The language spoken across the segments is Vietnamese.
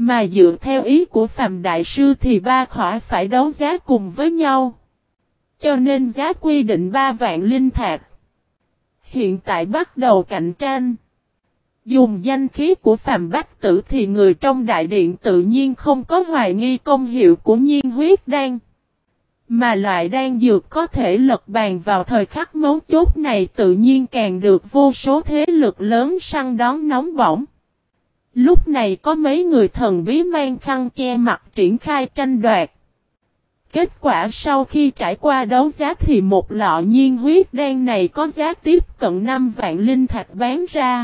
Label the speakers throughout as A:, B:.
A: Mà dựa theo ý của Phàm Đại Sư thì ba khỏa phải đấu giá cùng với nhau. Cho nên giá quy định 3 vạn linh thạch. Hiện tại bắt đầu cạnh tranh. Dùng danh khí của Phàm Bách Tử thì người trong đại điện tự nhiên không có hoài nghi công hiệu của nhiên huyết đan. Mà loại đan dược có thể lật bàn vào thời khắc mấu chốt này tự nhiên càng được vô số thế lực lớn săn đón nóng bỏng. Lúc này có mấy người thần bí mang khăn che mặt triển khai tranh đoạt. Kết quả sau khi trải qua đấu giá thì một lọ nhiên huyết đan này có giá tiếp cận 5 vạn linh thạch bán ra.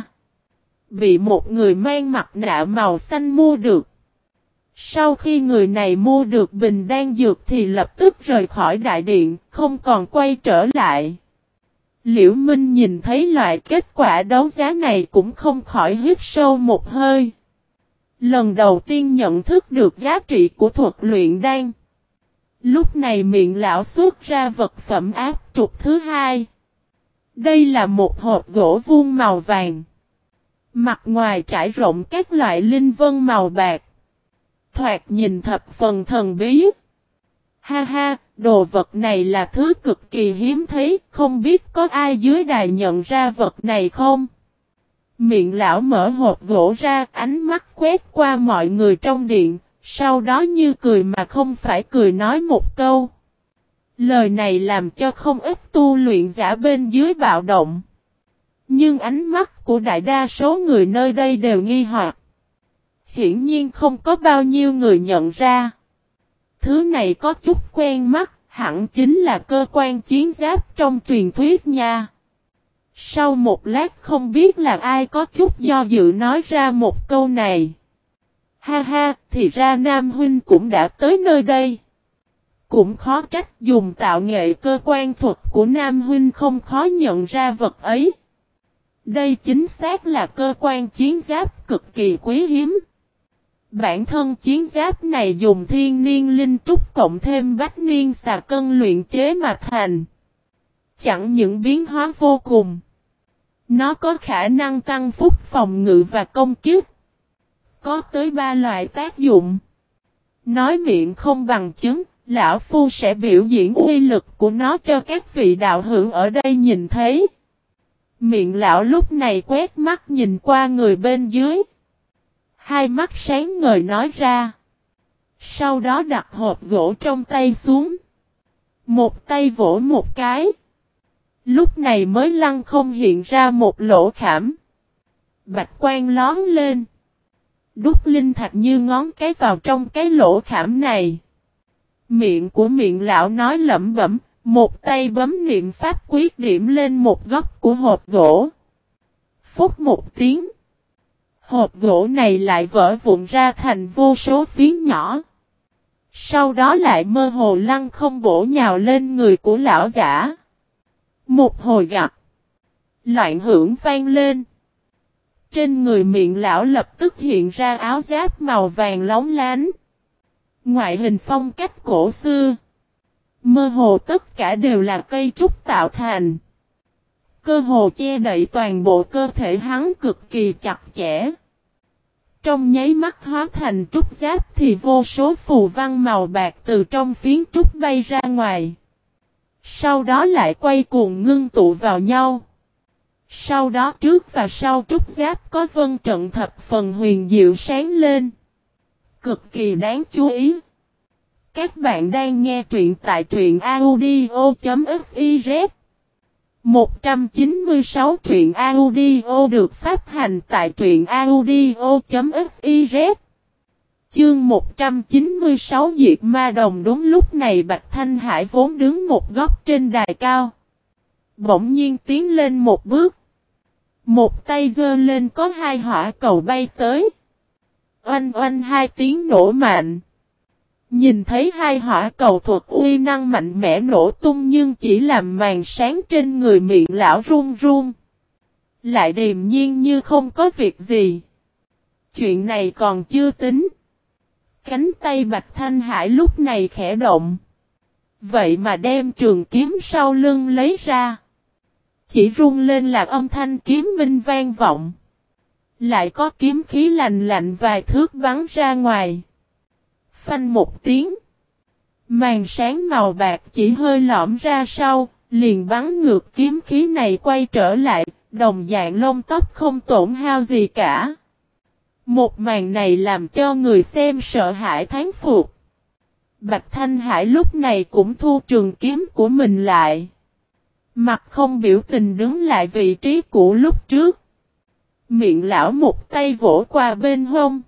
A: Bị một người mang mặt nạ màu xanh mua được. Sau khi người này mua được bình đan dược thì lập tức rời khỏi đại điện, không còn quay trở lại. Liễu Minh nhìn thấy loại kết quả đấu giá này cũng không khỏi hít sâu một hơi. Lần đầu tiên nhận thức được giá trị của thuật luyện đan. Lúc này miệng lão xuất ra vật phẩm áp trục thứ hai. Đây là một hộp gỗ vuông màu vàng. Mặt ngoài trải rộng các loại linh vân màu bạc. Thoạt nhìn thập phần thần bí. Ha ha, đồ vật này là thứ cực kỳ hiếm thấy, không biết có ai dưới đài nhận ra vật này không? Miệng lão mở hộp gỗ ra, ánh mắt quét qua mọi người trong điện, sau đó như cười mà không phải cười nói một câu. Lời này làm cho không ít tu luyện giả bên dưới bạo động. Nhưng ánh mắt của đại đa số người nơi đây đều nghi hoặc. Hiển nhiên không có bao nhiêu người nhận ra. Thứ này có chút quen mắt, hẳn chính là cơ quan chiến giáp trong truyền thuyết nha. Sau một lát không biết là ai có chút do dự nói ra một câu này. Ha ha, thì ra Nam Huynh cũng đã tới nơi đây. Cũng khó trách dùng tạo nghệ cơ quan thuật của Nam Huynh không khó nhận ra vật ấy. Đây chính xác là cơ quan chiến giáp cực kỳ quý hiếm. Bản thân chiến giáp này dùng thiên niên linh trúc cộng thêm bách niên xà cân luyện chế mà thành. Chẳng những biến hóa vô cùng. Nó có khả năng tăng phúc phòng ngự và công kích. Có tới 3 loại tác dụng. Nói miệng không bằng chứng, lão phu sẽ biểu diễn uy lực của nó cho các vị đạo hữu ở đây nhìn thấy. Miệng lão lúc này quét mắt nhìn qua người bên dưới. Hai mắt sáng ngời nói ra. Sau đó đặt hộp gỗ trong tay xuống. Một tay vỗ một cái. Lúc này mới lăng không hiện ra một lỗ khảm. Bạch quang lón lên. Đúc linh thạch như ngón cái vào trong cái lỗ khảm này. Miệng của miệng lão nói lẩm bẩm. Một tay bấm niệm pháp quyết điểm lên một góc của hộp gỗ. Phúc một tiếng. Hộp gỗ này lại vỡ vụn ra thành vô số phiến nhỏ. Sau đó lại mơ hồ lăng không bổ nhào lên người của lão giả. Một hồi gặp. Loạn hưởng vang lên. Trên người miệng lão lập tức hiện ra áo giáp màu vàng lóng lánh. Ngoại hình phong cách cổ xưa. Mơ hồ tất cả đều là cây trúc tạo thành. Cơ hồ che đậy toàn bộ cơ thể hắn cực kỳ chặt chẽ. Trong nháy mắt hóa thành trúc giáp thì vô số phù văn màu bạc từ trong phiến trúc bay ra ngoài. Sau đó lại quay cuồng ngưng tụ vào nhau. Sau đó trước và sau trúc giáp có vân trận thập phần huyền diệu sáng lên. Cực kỳ đáng chú ý. Các bạn đang nghe truyện tại truyện audio.fiz 196 truyện audio được phát hành tại truyện audio.fiz Chương 196 Diệt Ma Đồng. Đúng lúc này Bạch Thanh Hải vốn đứng một góc trên đài cao. Bỗng nhiên tiến lên một bước. Một tay giơ lên có hai hỏa cầu bay tới. Oanh oanh hai tiếng nổ mạnh. Nhìn thấy hai hỏa cầu thuật uy năng mạnh mẽ nổ tung nhưng chỉ làm màn sáng trên người miệng lão run run. Lại điềm nhiên như không có việc gì. Chuyện này còn chưa tính. Cánh tay Bạch Thanh Hải lúc này khẽ động. Vậy mà đem trường kiếm sau lưng lấy ra. Chỉ rung lên là âm thanh kiếm minh vang vọng. Lại có kiếm khí lạnh lạnh vài thước bắn ra ngoài. Phanh một tiếng. Màn sáng màu bạc chỉ hơi lõm ra sau, liền bắn ngược kiếm khí này quay trở lại, đồng dạng lông tóc không tổn hao gì cả. Một màn này làm cho người xem sợ hãi thán phục. Bạch Thanh Hải lúc này cũng thu trường kiếm của mình lại. Mặt không biểu tình đứng lại vị trí cũ lúc trước. Miệng lão một tay vỗ qua bên hông.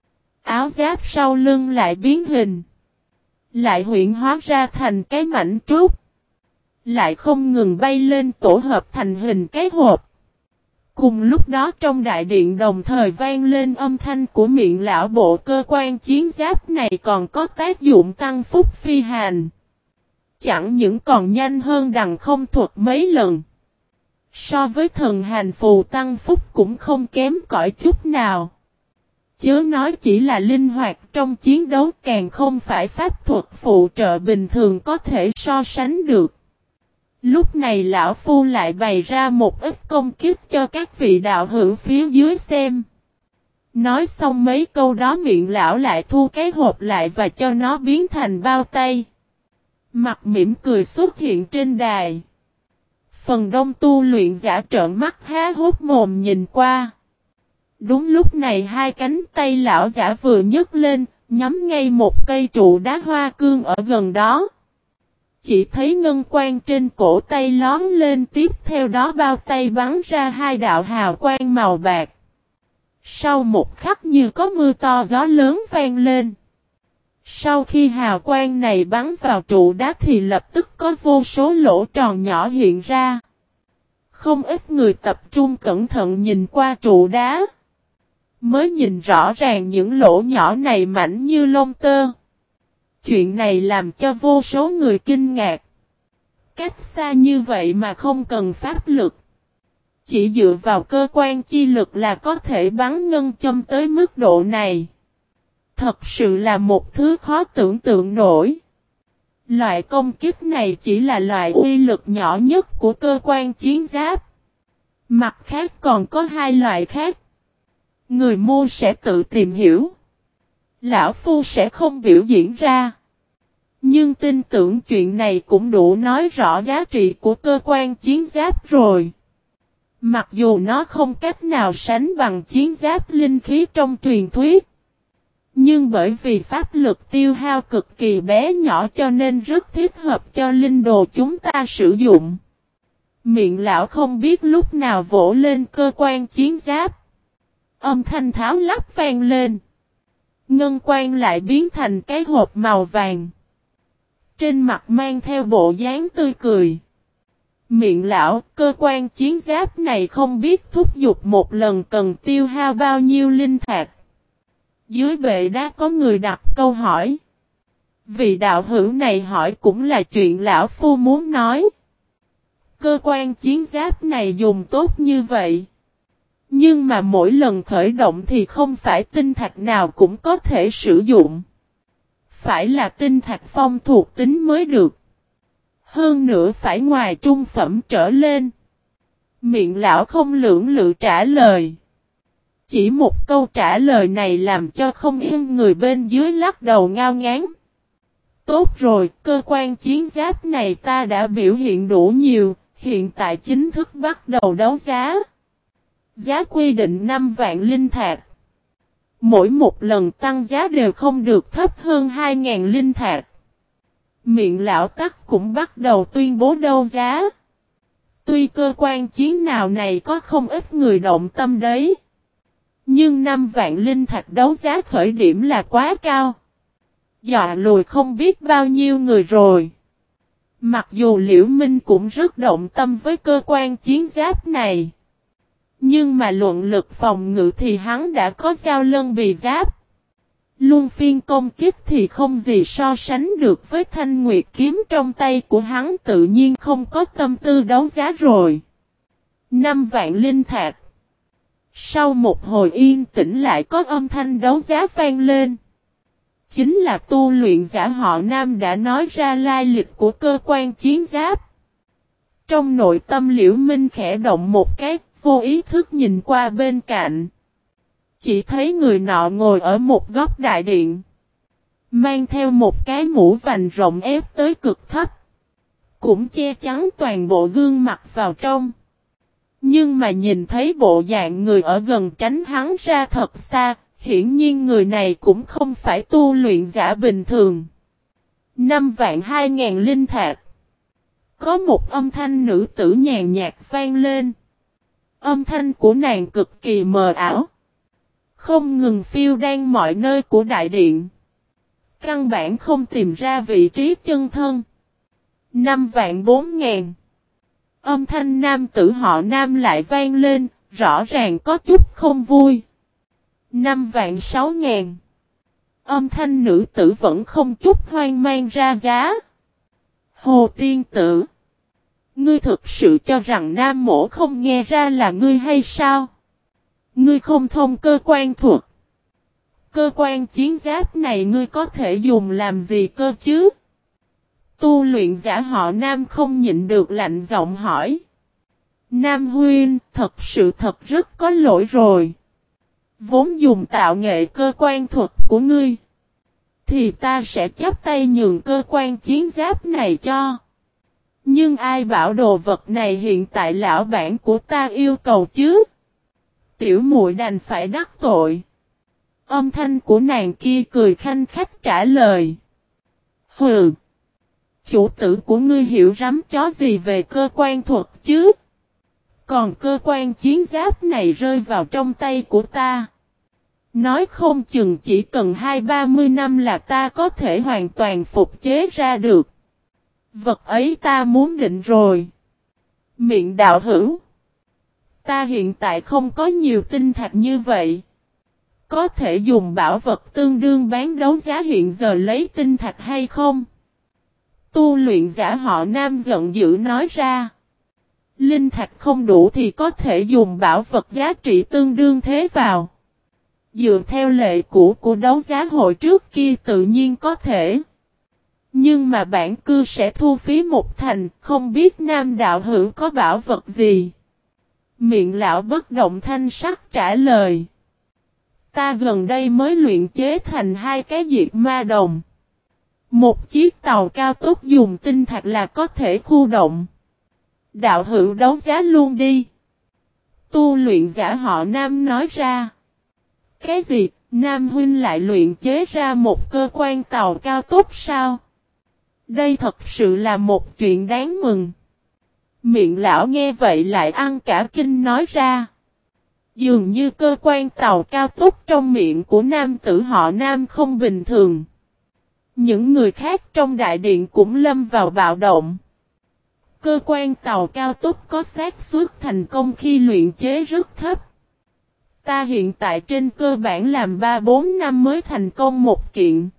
A: Áo giáp sau lưng lại biến hình. Lại huyễn hóa ra thành cái mảnh trúc. Lại không ngừng bay lên tổ hợp thành hình cái hộp. Cùng lúc đó trong đại điện đồng thời vang lên âm thanh của miệng lão bộ cơ quan chiến giáp này còn có tác dụng tăng phúc phi hành. Chẳng những còn nhanh hơn đằng không thuật mấy lần. So với thần hành phù tăng phúc cũng không kém cỏi chút nào. Chớ nói chỉ là linh hoạt trong chiến đấu càng không phải pháp thuật phụ trợ bình thường có thể so sánh được. Lúc này lão phu lại bày ra một ít công kích cho các vị đạo hữu phía dưới xem. Nói xong mấy câu đó miệng lão lại thu cái hộp lại và cho nó biến thành bao tay. Mặt mỉm cười xuất hiện trên đài. Phần đông tu luyện giả trợn mắt há hốc mồm nhìn qua. Đúng lúc này hai cánh tay lão giả vừa nhấc lên, nhắm ngay một cây trụ đá hoa cương ở gần đó. Chỉ thấy ngân quang trên cổ tay lón lên tiếp theo đó bao tay bắn ra hai đạo hào quang màu bạc. Sau một khắc như có mưa to gió lớn vang lên. Sau khi hào quang này bắn vào trụ đá thì lập tức có vô số lỗ tròn nhỏ hiện ra. Không ít người tập trung cẩn thận nhìn qua trụ đá. Mới nhìn rõ ràng những lỗ nhỏ này mảnh như lông tơ. Chuyện này làm cho vô số người kinh ngạc. Cách xa như vậy mà không cần pháp lực. Chỉ dựa vào cơ quan chi lực là có thể bắn ngân châm tới mức độ này. Thật sự là một thứ khó tưởng tượng nổi. Loại công kích này chỉ là loại uy lực nhỏ nhất của cơ quan chiến giáp. Mặt khác còn có hai loại khác. Người mua sẽ tự tìm hiểu. Lão Phu sẽ không biểu diễn ra. Nhưng tin tưởng chuyện này cũng đủ nói rõ giá trị của cơ quan chiến giáp rồi. Mặc dù nó không cách nào sánh bằng chiến giáp linh khí trong truyền thuyết. Nhưng bởi vì pháp lực tiêu hao cực kỳ bé nhỏ cho nên rất thích hợp cho linh đồ chúng ta sử dụng. Miệng lão không biết lúc nào vỗ lên cơ quan chiến giáp. Âm thanh tháo lắp vang lên. Ngân quang lại biến thành cái hộp màu vàng. Trên mặt mang theo bộ dáng tươi cười. Miệng lão, cơ quan chiến giáp này không biết thúc giục một lần cần tiêu hao bao nhiêu linh thạch. Dưới bệ đá có người đặt câu hỏi. Vị đạo hữu này hỏi cũng là chuyện lão phu muốn nói. Cơ quan chiến giáp này dùng tốt như vậy. Nhưng mà mỗi lần khởi động thì không phải tinh thạch nào cũng có thể sử dụng. Phải là tinh thạch phong thuộc tính mới được. Hơn nữa phải ngoài trung phẩm trở lên. Miệng lão không lưỡng lự trả lời. Chỉ một câu trả lời này làm cho không yên người bên dưới lắc đầu ngao ngán. Tốt rồi, cơ quan chiến giáp này ta đã biểu hiện đủ nhiều, hiện tại chính thức bắt đầu đấu giá. Giá quy định 5 vạn linh thạch. Mỗi một lần tăng giá đều không được thấp hơn 2.000 linh thạch. Miệng lão tắc cũng bắt đầu tuyên bố đấu giá. Tuy cơ quan chiến nào này có không ít người động tâm đấy. Nhưng 5 vạn linh thạch đấu giá khởi điểm là quá cao. Dọa lùi không biết bao nhiêu người rồi. Mặc dù Liễu Minh cũng rất động tâm với cơ quan chiến giáp này. Nhưng mà luận lực phòng ngự thì hắn đã có giao lân bì giáp. Luân phiên công kích thì không gì so sánh được với thanh nguyệt kiếm trong tay của hắn, tự nhiên không có tâm tư đấu giá rồi. 5 vạn linh thạch. Sau một hồi yên tĩnh lại có âm thanh đấu giá vang lên. Chính là tu luyện giả họ Nam đã nói ra lai lịch của cơ quan chiến giáp. Trong nội tâm Liễu Minh khẽ động một cái, vô ý thức nhìn qua bên cạnh. Chỉ thấy người nọ ngồi ở một góc đại điện. Mang theo một cái mũ vành rộng ép tới cực thấp. Cũng che chắn toàn bộ gương mặt vào trong. Nhưng mà nhìn thấy bộ dạng người ở gần tránh hắn ra thật xa, hiển nhiên người này cũng không phải tu luyện giả bình thường. 5.200.000 linh thạch. Có một âm thanh nữ tử nhàn nhạt vang lên. Âm thanh của nàng cực kỳ mờ ảo. Không ngừng phiêu đan mọi nơi của đại điện. Căn bản không tìm ra vị trí chân thân. 5.400.000. Âm thanh nam tử họ Nam lại vang lên, rõ ràng có chút không vui. 5.600.000. Âm thanh nữ tử vẫn không chút hoang mang ra giá. Hồ tiên tử. Ngươi thực sự cho rằng Nam mỗ không nghe ra là ngươi hay sao? Ngươi không thông cơ quan thuật. Cơ quan chiến giáp này ngươi có thể dùng làm gì cơ chứ? Tu luyện giả họ Nam không nhịn được lạnh giọng hỏi. Nam huynh, thật sự thật rất có lỗi rồi. Vốn dùng tạo nghệ cơ quan thuật của ngươi. Thì ta sẽ chắp tay nhường cơ quan chiến giáp này cho. Nhưng ai bảo đồ vật này hiện tại lão bản của ta yêu cầu chứ? Tiểu muội đành phải đắc tội. Âm thanh của nàng kia cười khanh khách trả lời. Hừ. Chủ tử của ngươi hiểu rắm chó gì về cơ quan thuật chứ? Còn cơ quan chiến giáp này rơi vào trong tay của ta. Nói không chừng chỉ cần 20-30 năm là ta có thể hoàn toàn phục chế ra được. Vật ấy ta muốn định rồi. Miệng đạo hữu. Ta hiện tại không có nhiều tinh thạch như vậy. Có thể dùng bảo vật tương đương bán đấu giá hiện giờ lấy tinh thạch hay không? Tu luyện giả họ Nam giận dữ nói ra. Linh thạch không đủ thì có thể dùng bảo vật giá trị tương đương thế vào. Dựa theo lệ cũ của đấu giá hội trước kia tự nhiên có thể. Nhưng mà bản cư sẽ thu phí một thành, không biết Nam đạo hữu có bảo vật gì. Miệng lão bất động thanh sắc trả lời. Ta gần đây mới luyện chế thành 2 cái diệt ma đồng. Một chiếc tàu cao tốc dùng tinh thạch là có thể khu động. Đạo hữu đấu giá luôn đi. Tu luyện giả họ Nam nói ra. Cái gì, Nam huynh lại luyện chế ra một cơ quan tàu cao tốc sao? Đây thật sự là một chuyện đáng mừng. Miệng lão nghe vậy lại ăn cả kinh nói ra. Dường như cơ quan tàu cao tốc trong miệng của nam tử họ Nam không bình thường. Những người khác trong đại điện cũng lâm vào bạo động. Cơ quan tàu cao tốc có xác suất thành công khi luyện chế rất thấp. Ta hiện tại trên cơ bản làm 3-4 năm mới thành công một kiện.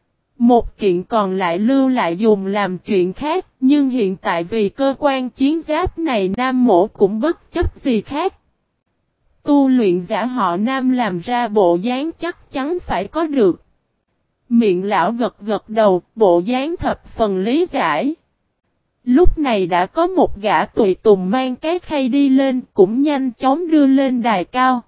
A: Một kiện còn lại lưu lại dùng làm chuyện khác, nhưng hiện tại vì cơ quan chiến giáp này Nam mỗ cũng bất chấp gì khác. Tu luyện giả họ Nam làm ra bộ dáng chắc chắn phải có được. Miệng lão gật gật đầu, bộ dáng thập phần lý giải. Lúc này đã có một gã tùy tùng mang cái khay đi lên, cũng nhanh chóng đưa lên đài cao.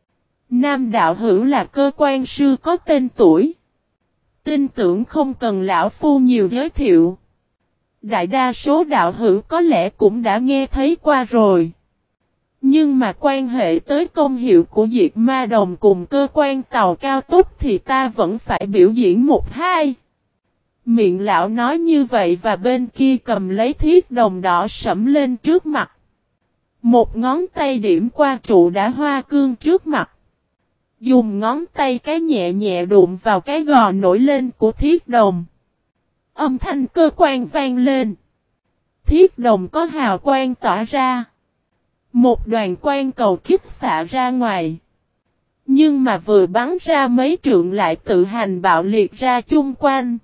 A: Nam đạo hữu là cơ quan sư có tên tuổi. Tin tưởng không cần lão phu nhiều giới thiệu. Đại đa số đạo hữu có lẽ cũng đã nghe thấy qua rồi. Nhưng mà quan hệ tới công hiệu của diệt ma đồng cùng cơ quan tàu cao tốc thì ta vẫn phải biểu diễn một hai. Miệng lão nói như vậy và bên kia cầm lấy thiết đồng đỏ sẫm lên trước mặt. Một ngón tay điểm qua trụ đã hoa cương trước mặt. Dùng ngón tay cái nhẹ nhẹ đụng vào cái gò nổi lên của thiết đồng. Âm thanh cơ quan vang lên. Thiết đồng có hào quang tỏa ra. Một đoàn quang cầu kiếp xạ ra ngoài. Nhưng mà vừa bắn ra mấy trượng lại tự hành bạo liệt ra chung quanh.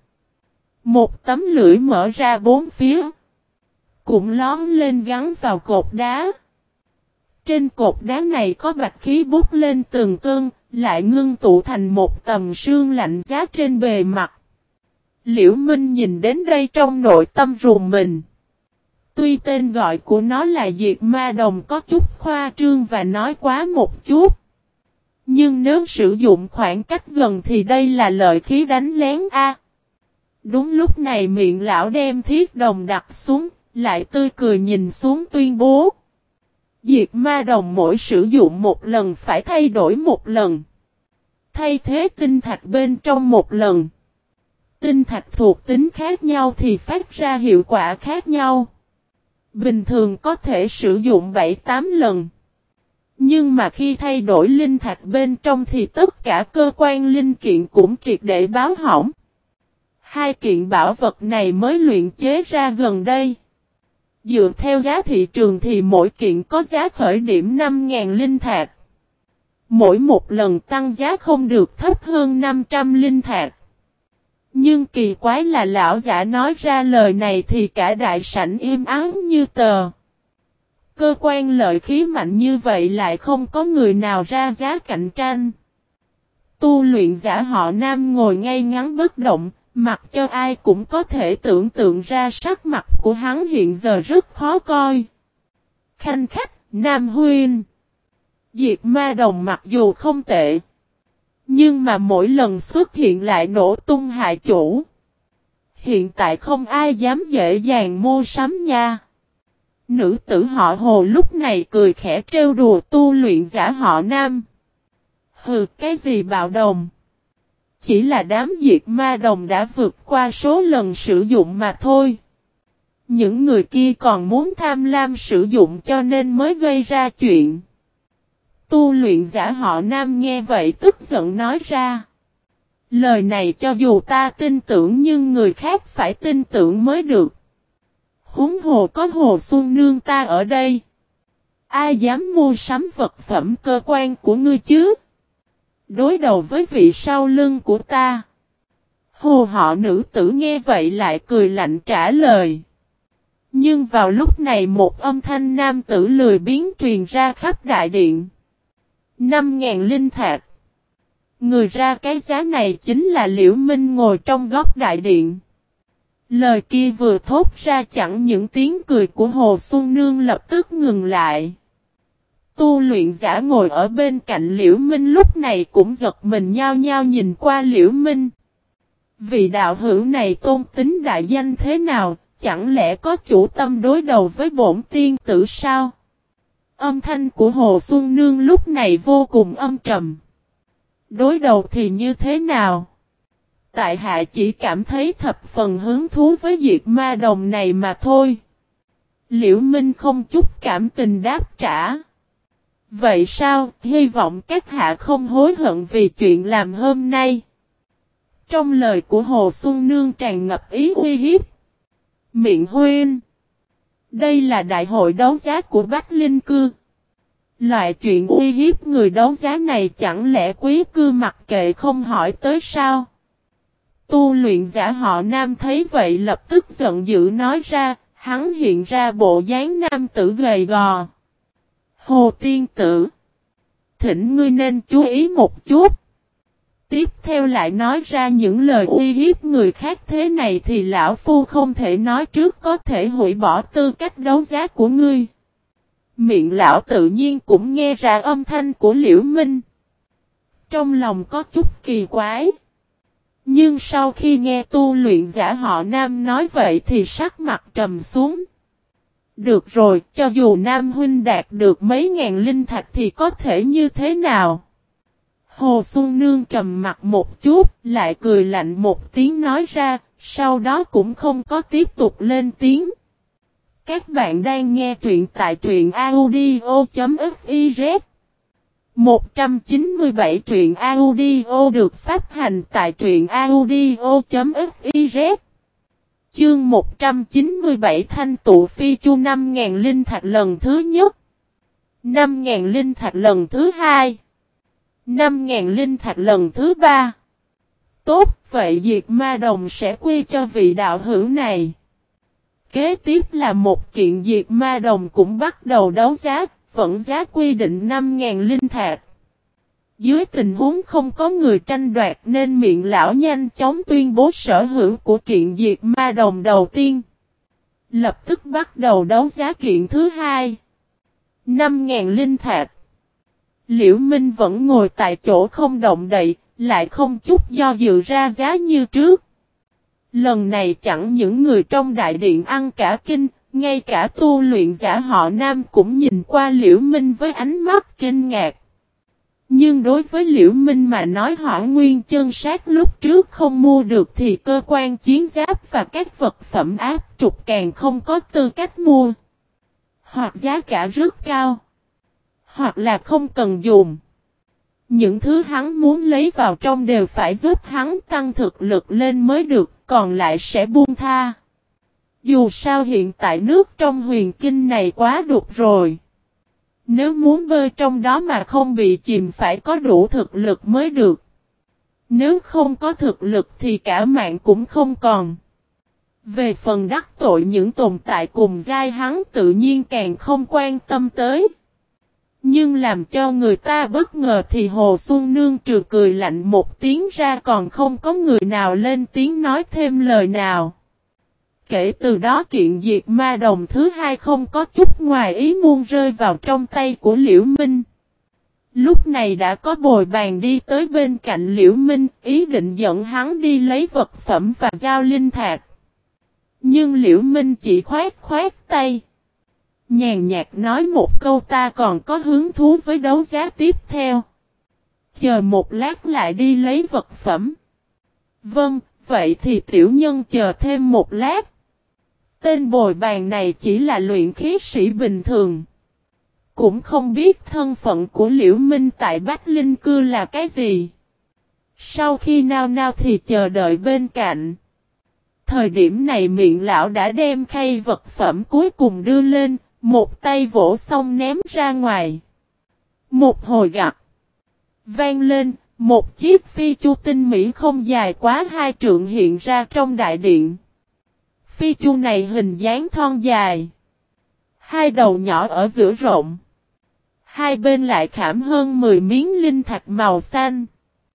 A: Một tấm lưỡi mở ra bốn phía. Cũng lón lên gắn vào cột đá. Trên cột đá này có bạch khí bút lên từng cơn, lại ngưng tụ thành một tầm sương lạnh giá trên bề mặt. Liễu Minh nhìn đến đây trong nội tâm rùng mình. Tuy tên gọi của nó là diệt ma đồng có chút khoa trương và nói quá một chút. Nhưng nếu sử dụng khoảng cách gần thì đây là lợi khí đánh lén a. Đúng lúc này miệng lão đem thiết đồng đặt xuống, lại tươi cười nhìn xuống tuyên bố. Diệt ma đồng mỗi sử dụng một lần phải thay đổi một lần. Thay thế tinh thạch bên trong một lần. Tinh thạch thuộc tính khác nhau thì phát ra hiệu quả khác nhau. Bình thường có thể sử dụng 7-8 lần. Nhưng mà khi thay đổi linh thạch bên trong thì tất cả cơ quan linh kiện cũng triệt để báo hỏng. Hai kiện bảo vật này mới luyện chế ra gần đây. Dựa theo giá thị trường thì mỗi kiện có giá khởi điểm 5.000 linh thạch. Mỗi một lần tăng giá không được thấp hơn 500 linh thạch. Nhưng kỳ quái là lão giả nói ra lời này thì cả đại sảnh im ắng như tờ. Cơ quan lợi khí mạnh như vậy lại không có người nào ra giá cạnh tranh. Tu luyện giả họ Nam ngồi ngay ngắn bất động, mặc cho ai cũng có thể tưởng tượng ra sắc mặt của hắn hiện giờ rất khó coi. Khanh khách, Nam Huynh. Diệt ma đồng mặc dù không tệ, nhưng mà mỗi lần xuất hiện lại nổ tung hại chủ. Hiện tại không ai dám dễ dàng mua sắm nha. Nữ tử họ Hồ lúc này cười khẽ trêu đùa tu luyện giả họ Nam. Hừ, cái gì bạo đồng? Chỉ là đám diệt ma đồng đã vượt qua số lần sử dụng mà thôi. Những người kia còn muốn tham lam sử dụng cho nên mới gây ra chuyện. Tu luyện giả họ Nam nghe vậy tức giận nói ra. Lời này cho dù ta tin tưởng nhưng người khác phải tin tưởng mới được. Huống hồ có Hồ Xuân Nương ta ở đây. Ai dám mua sắm vật phẩm cơ quan của ngươi chứ? Đối đầu với vị sau lưng của ta. Hồ họ nữ tử nghe vậy lại cười lạnh trả lời. Nhưng vào lúc này một âm thanh nam tử lười biếng truyền ra khắp đại điện. 5.000 linh thạch. Người ra cái giá này chính là Liễu Minh ngồi trong góc đại điện. Lời kia vừa thốt ra chẳng những tiếng cười của Hồ Xuân Nương lập tức ngừng lại. Tu luyện giả ngồi ở bên cạnh Liễu Minh lúc này cũng giật mình nhao nhao nhìn qua Liễu Minh. Vị đạo hữu này tôn tính đại danh thế nào, chẳng lẽ có chủ tâm đối đầu với bổn tiên tử sao? Âm thanh của Hồ Xuân Nương lúc này vô cùng âm trầm. Đối đầu thì như thế nào? Tại hạ chỉ cảm thấy thập phần hứng thú với diệt ma đồng này mà thôi. Liễu Minh không chút cảm tình đáp trả. Vậy sao, hy vọng các hạ không hối hận vì chuyện làm hôm nay. Trong lời của Hồ Xuân Nương tràn ngập ý uy hiếp. Miệng huynh. Đây là đại hội đấu giá của Bách Linh Cư. Loại chuyện uy hiếp người đấu giá này chẳng lẽ quý cư mặc kệ không hỏi tới sao? Tu luyện giả họ Nam thấy vậy lập tức giận dữ nói ra, hắn hiện ra bộ dáng nam tử gầy gò. Hồ tiên tử, thỉnh ngươi nên chú ý một chút. Tiếp theo lại nói ra những lời uy hiếp người khác thế này thì lão phu không thể nói trước có thể hủy bỏ tư cách đấu giá của ngươi. Miệng lão tự nhiên cũng nghe ra âm thanh của Liễu Minh. Trong lòng có chút kỳ quái. Nhưng sau khi nghe tu luyện giả họ Nam nói vậy thì sắc mặt trầm xuống. Được rồi, cho dù Nam huynh đạt được mấy ngàn linh thạch thì có thể như thế nào? Hồ Xuân Nương trầm mặt một chút, lại cười lạnh một tiếng nói ra, sau đó cũng không có tiếp tục lên tiếng. Các bạn đang nghe truyện tại truyện audio.fiz 197 truyện audio được phát hành tại truyện audio.fiz. Chương 197 Thanh tụ phi chu 5.000 linh thạch lần thứ nhất, 5.000 linh thạch lần thứ hai, 5.000 linh thạch lần thứ ba. Tốt, vậy diệt ma đồng sẽ quy cho vị đạo hữu này. Kế tiếp là một kiện diệt ma đồng cũng bắt đầu đấu giá, vẫn giá quy định 5.000 linh thạch. Dưới tình huống không có người tranh đoạt nên miệng lão nhanh chóng tuyên bố sở hữu của kiện diệt ma đồng đầu tiên. Lập tức bắt đầu đấu giá kiện thứ hai. 5.000 linh thạch. Liễu Minh vẫn ngồi tại chỗ không động đậy, lại không chút do dự ra giá như trước. Lần này chẳng những người trong đại điện ăn cả kinh, ngay cả tu luyện giả họ Nam cũng nhìn qua Liễu Minh với ánh mắt kinh ngạc. Nhưng đối với Liễu Minh mà nói Hỏa Nguyên chân sát lúc trước không mua được thì cơ quan chiến giáp và các vật phẩm áp trục càng không có tư cách mua. Hoặc giá cả rất cao, hoặc là không cần dùng. Những thứ hắn muốn lấy vào trong đều phải giúp hắn tăng thực lực lên mới được, còn lại sẽ buông tha. Dù sao hiện tại nước trong huyền kinh này quá đục rồi. Nếu muốn bơi trong đó mà không bị chìm phải có đủ thực lực mới được. Nếu không có thực lực thì cả mạng cũng không còn. Về phần đắc tội những tồn tại cùng giai hắn tự nhiên càng không quan tâm tới. Nhưng làm cho người ta bất ngờ thì Hồ Xuân Nương trừ cười lạnh một tiếng ra còn không có người nào lên tiếng nói thêm lời nào. Kể từ đó kiện diệt ma đồng thứ hai không có chút ngoài ý muốn rơi vào trong tay của Liễu Minh. Lúc này đã có bồi bàn đi tới bên cạnh Liễu Minh, ý định dẫn hắn đi lấy vật phẩm và giao linh thạch. Nhưng Liễu Minh chỉ khoát tay. Nhàn nhạt nói một câu ta còn có hứng thú với đấu giá tiếp theo. Chờ một lát lại đi lấy vật phẩm. Vâng, vậy thì tiểu nhân chờ thêm một lát. Tên bồi bàn này chỉ là luyện khí sĩ bình thường. Cũng không biết thân phận của Liễu Minh tại Bách Linh Cư là cái gì. Sau khi nao nao thì chờ đợi bên cạnh. Thời điểm này miệng lão đã đem khay vật phẩm cuối cùng đưa lên, một tay vỗ xong ném ra ngoài. Một hồi gặt. Vang lên, một chiếc phi chu tinh mỹ không dài quá 2 trượng hiện ra trong đại điện. Phi chu này hình dáng thon dài. 2 đầu nhỏ ở giữa rộng. 2 bên lại khảm hơn 10 miếng linh thạch màu xanh.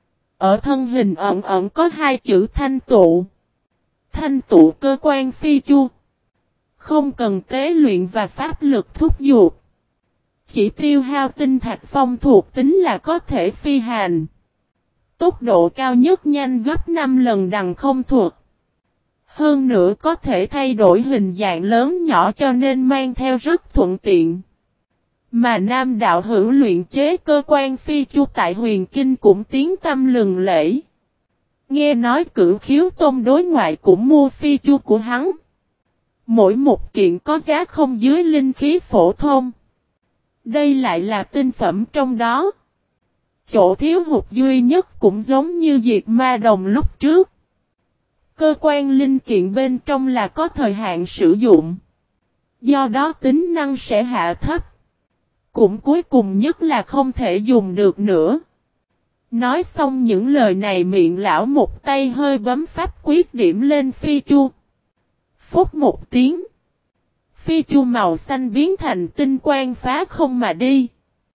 A: Ở thân hình ẩn ẩn có 2 chữ thanh tụ. Thanh tụ cơ quan phi chu. Không cần tế luyện và pháp lực thúc giục. Chỉ tiêu hao tinh thạch phong thuộc tính là có thể phi hành. Tốc độ cao nhất nhanh gấp 5 lần đằng không thuộc. Hơn nữa có thể thay đổi hình dạng lớn nhỏ cho nên mang theo rất thuận tiện. Mà nam đạo hữu luyện chế cơ quan phi chu tại huyền kinh cũng tiếng tăm lừng lẫy. Nghe nói Cửu Khiếu Tôn đối ngoại cũng mua phi chu của hắn. Mỗi một kiện có giá không dưới linh khí phổ thông. Đây lại là tinh phẩm trong đó. Chỗ thiếu hụt duy nhất cũng giống như diệt ma đồng lúc trước. Cơ quan linh kiện bên trong là có thời hạn sử dụng. Do đó tính năng sẽ hạ thấp. Cũng cuối cùng nhất là không thể dùng được nữa. Nói xong những lời này miệng lão một tay hơi bấm pháp quyết điểm lên phi chu. Phúc một tiếng. Phi chu màu xanh biến thành tinh quang phá không mà đi.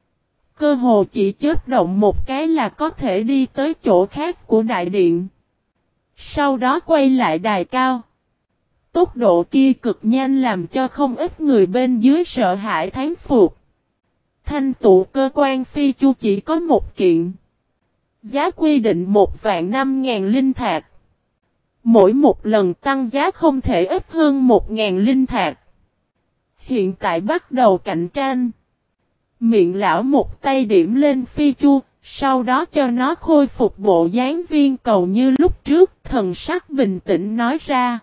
A: Cơ hồ chỉ chớp động một cái là có thể đi tới chỗ khác của đại điện. Sau đó quay lại đài cao. Tốc độ kia cực nhanh làm cho không ít người bên dưới sợ hãi thán phục. Thanh tụ cơ quan phi chu chỉ có một kiện. Giá quy định 1.500.000 linh thạch. Mỗi một lần tăng giá không thể ít hơn 1.000 linh thạch. Hiện tại bắt đầu cạnh tranh. Miệng lão một tay điểm lên phi chu, sau đó cho nó khôi phục bộ dáng viên cầu như lúc trước, thần sắc bình tĩnh nói ra.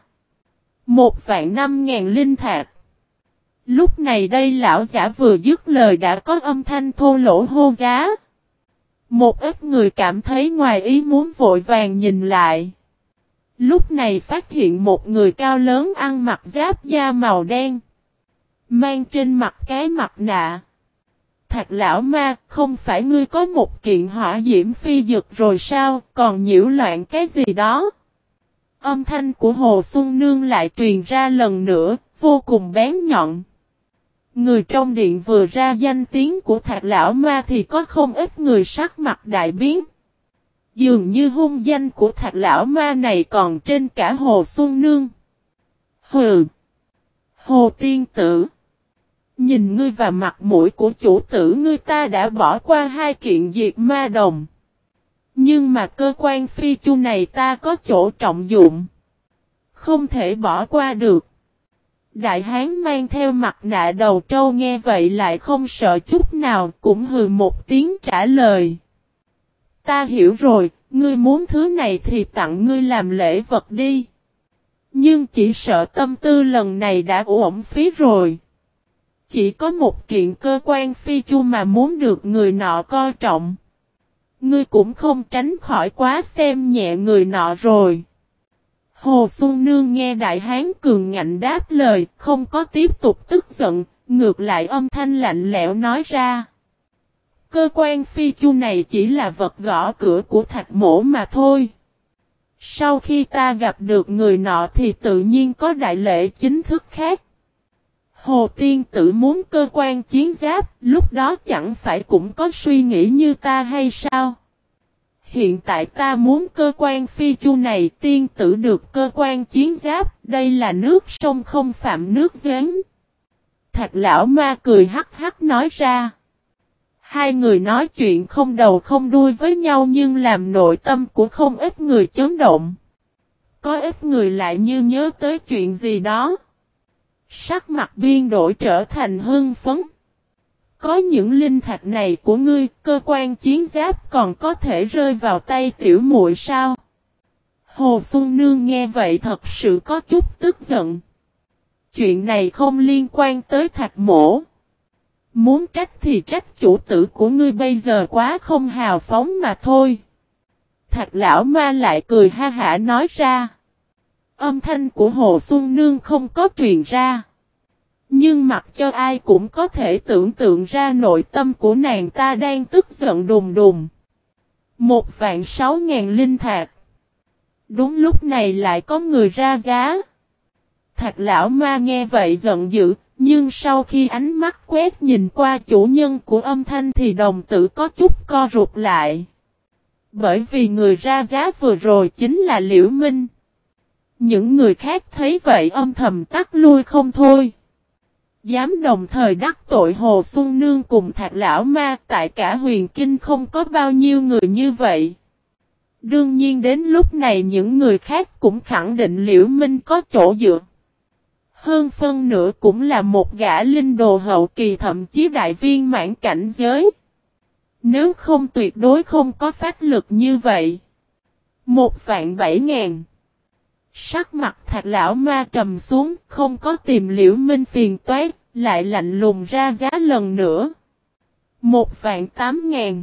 A: 1.500.000 linh thạch. Lúc này đây lão giả vừa dứt lời đã có âm thanh thô lỗ hô giá. Một ít người cảm thấy ngoài ý muốn vội vàng nhìn lại. Lúc này phát hiện một người cao lớn ăn mặc giáp da màu đen. Mang trên mặt cái mặt nạ. Thạch lão ma, không phải ngươi có một kiện hỏa diễm phi dực rồi sao, còn nhiễu loạn cái gì đó. Âm thanh của Hồ Xuân Nương lại truyền ra lần nữa, vô cùng bén nhọn. Người trong điện vừa ra danh tiếng của Thạch lão ma thì có không ít người sắc mặt đại biến. Dường như hung danh của Thạch lão ma này còn trên cả Hồ Xuân Nương. Hừ! Hồ tiên tử! Nhìn ngươi và mặt mũi của chủ tử ngươi, ta đã bỏ qua 2 kiện diệt ma đồng. Nhưng mà cơ quan phi chu này ta có chỗ trọng dụng. Không thể bỏ qua được. Đại hán mang theo mặt nạ đầu trâu nghe vậy lại không sợ chút nào, cũng hừ một tiếng trả lời. Ta hiểu rồi, ngươi muốn thứ này thì tặng ngươi làm lễ vật đi. Nhưng chỉ sợ tâm tư lần này đã uổng phí rồi. Chỉ có một kiện cơ quan phi chu mà muốn được người nọ coi trọng. Ngươi cũng không tránh khỏi quá xem nhẹ người nọ rồi. Hồ Xuân Nương nghe đại hán cường ngạnh đáp lời, không có tiếp tục tức giận, ngược lại âm thanh lạnh lẽo nói ra. Cơ quan phi chu này chỉ là vật gõ cửa của Thạch Mỗ mà thôi. Sau khi ta gặp được người nọ thì tự nhiên có đại lễ chính thức khác. Hồ tiên tử muốn cơ quan chiến giáp, lúc đó chẳng phải cũng có suy nghĩ như ta hay sao? Hiện tại ta muốn cơ quan phi chu này, tiên tử được cơ quan chiến giáp, đây là nước sông không phạm nước giếng. Thạch lão ma cười hắc hắc nói ra. Hai người nói chuyện không đầu không đuôi với nhau nhưng làm nội tâm của không ít người chấn động. Có ít người lại như nhớ tới chuyện gì đó. Sắc mặt biên đổi trở thành hưng phấn. Có những linh thạch này của ngươi, cơ quan chiến giáp còn có thể rơi vào tay tiểu muội sao? Hồ Xuân Nương nghe vậy thật sự có chút tức giận. Chuyện này không liên quan tới Thạch Mỗ. Muốn trách thì trách chủ tử của ngươi bây giờ quá không hào phóng mà thôi. Thạch lão ma lại cười ha hả nói ra. Âm thanh của Hồ Xuân Nương không có truyền ra. Nhưng mặc cho ai cũng có thể tưởng tượng ra nội tâm của nàng ta đang tức giận đùng đùng. 1.600.000 linh thạch. Đúng lúc này lại có người ra giá. Thạch lão ma nghe vậy giận dữ, nhưng sau khi ánh mắt quét nhìn qua chủ nhân của âm thanh thì đồng tử có chút co rụt lại. Bởi vì người ra giá vừa rồi chính là Liễu Minh. Những người khác thấy vậy âm thầm tắt lui không thôi. Dám đồng thời đắc tội Hồ Xuân Nương cùng Thạch lão ma, tại cả huyền kinh không có bao nhiêu người như vậy. Đương nhiên đến lúc này những người khác cũng khẳng định Liễu Minh có chỗ dựa. Hơn phân nữa cũng là một gã linh đồ hậu kỳ thậm chí đại viên mãn cảnh giới. Nếu không tuyệt đối không có phát lực như vậy. 1.700.000. Sắc mặt Thạch lão ma trầm xuống, không có tìm Liễu Minh phiền toái, lại lạnh lùng ra giá lần nữa. 1.800.000.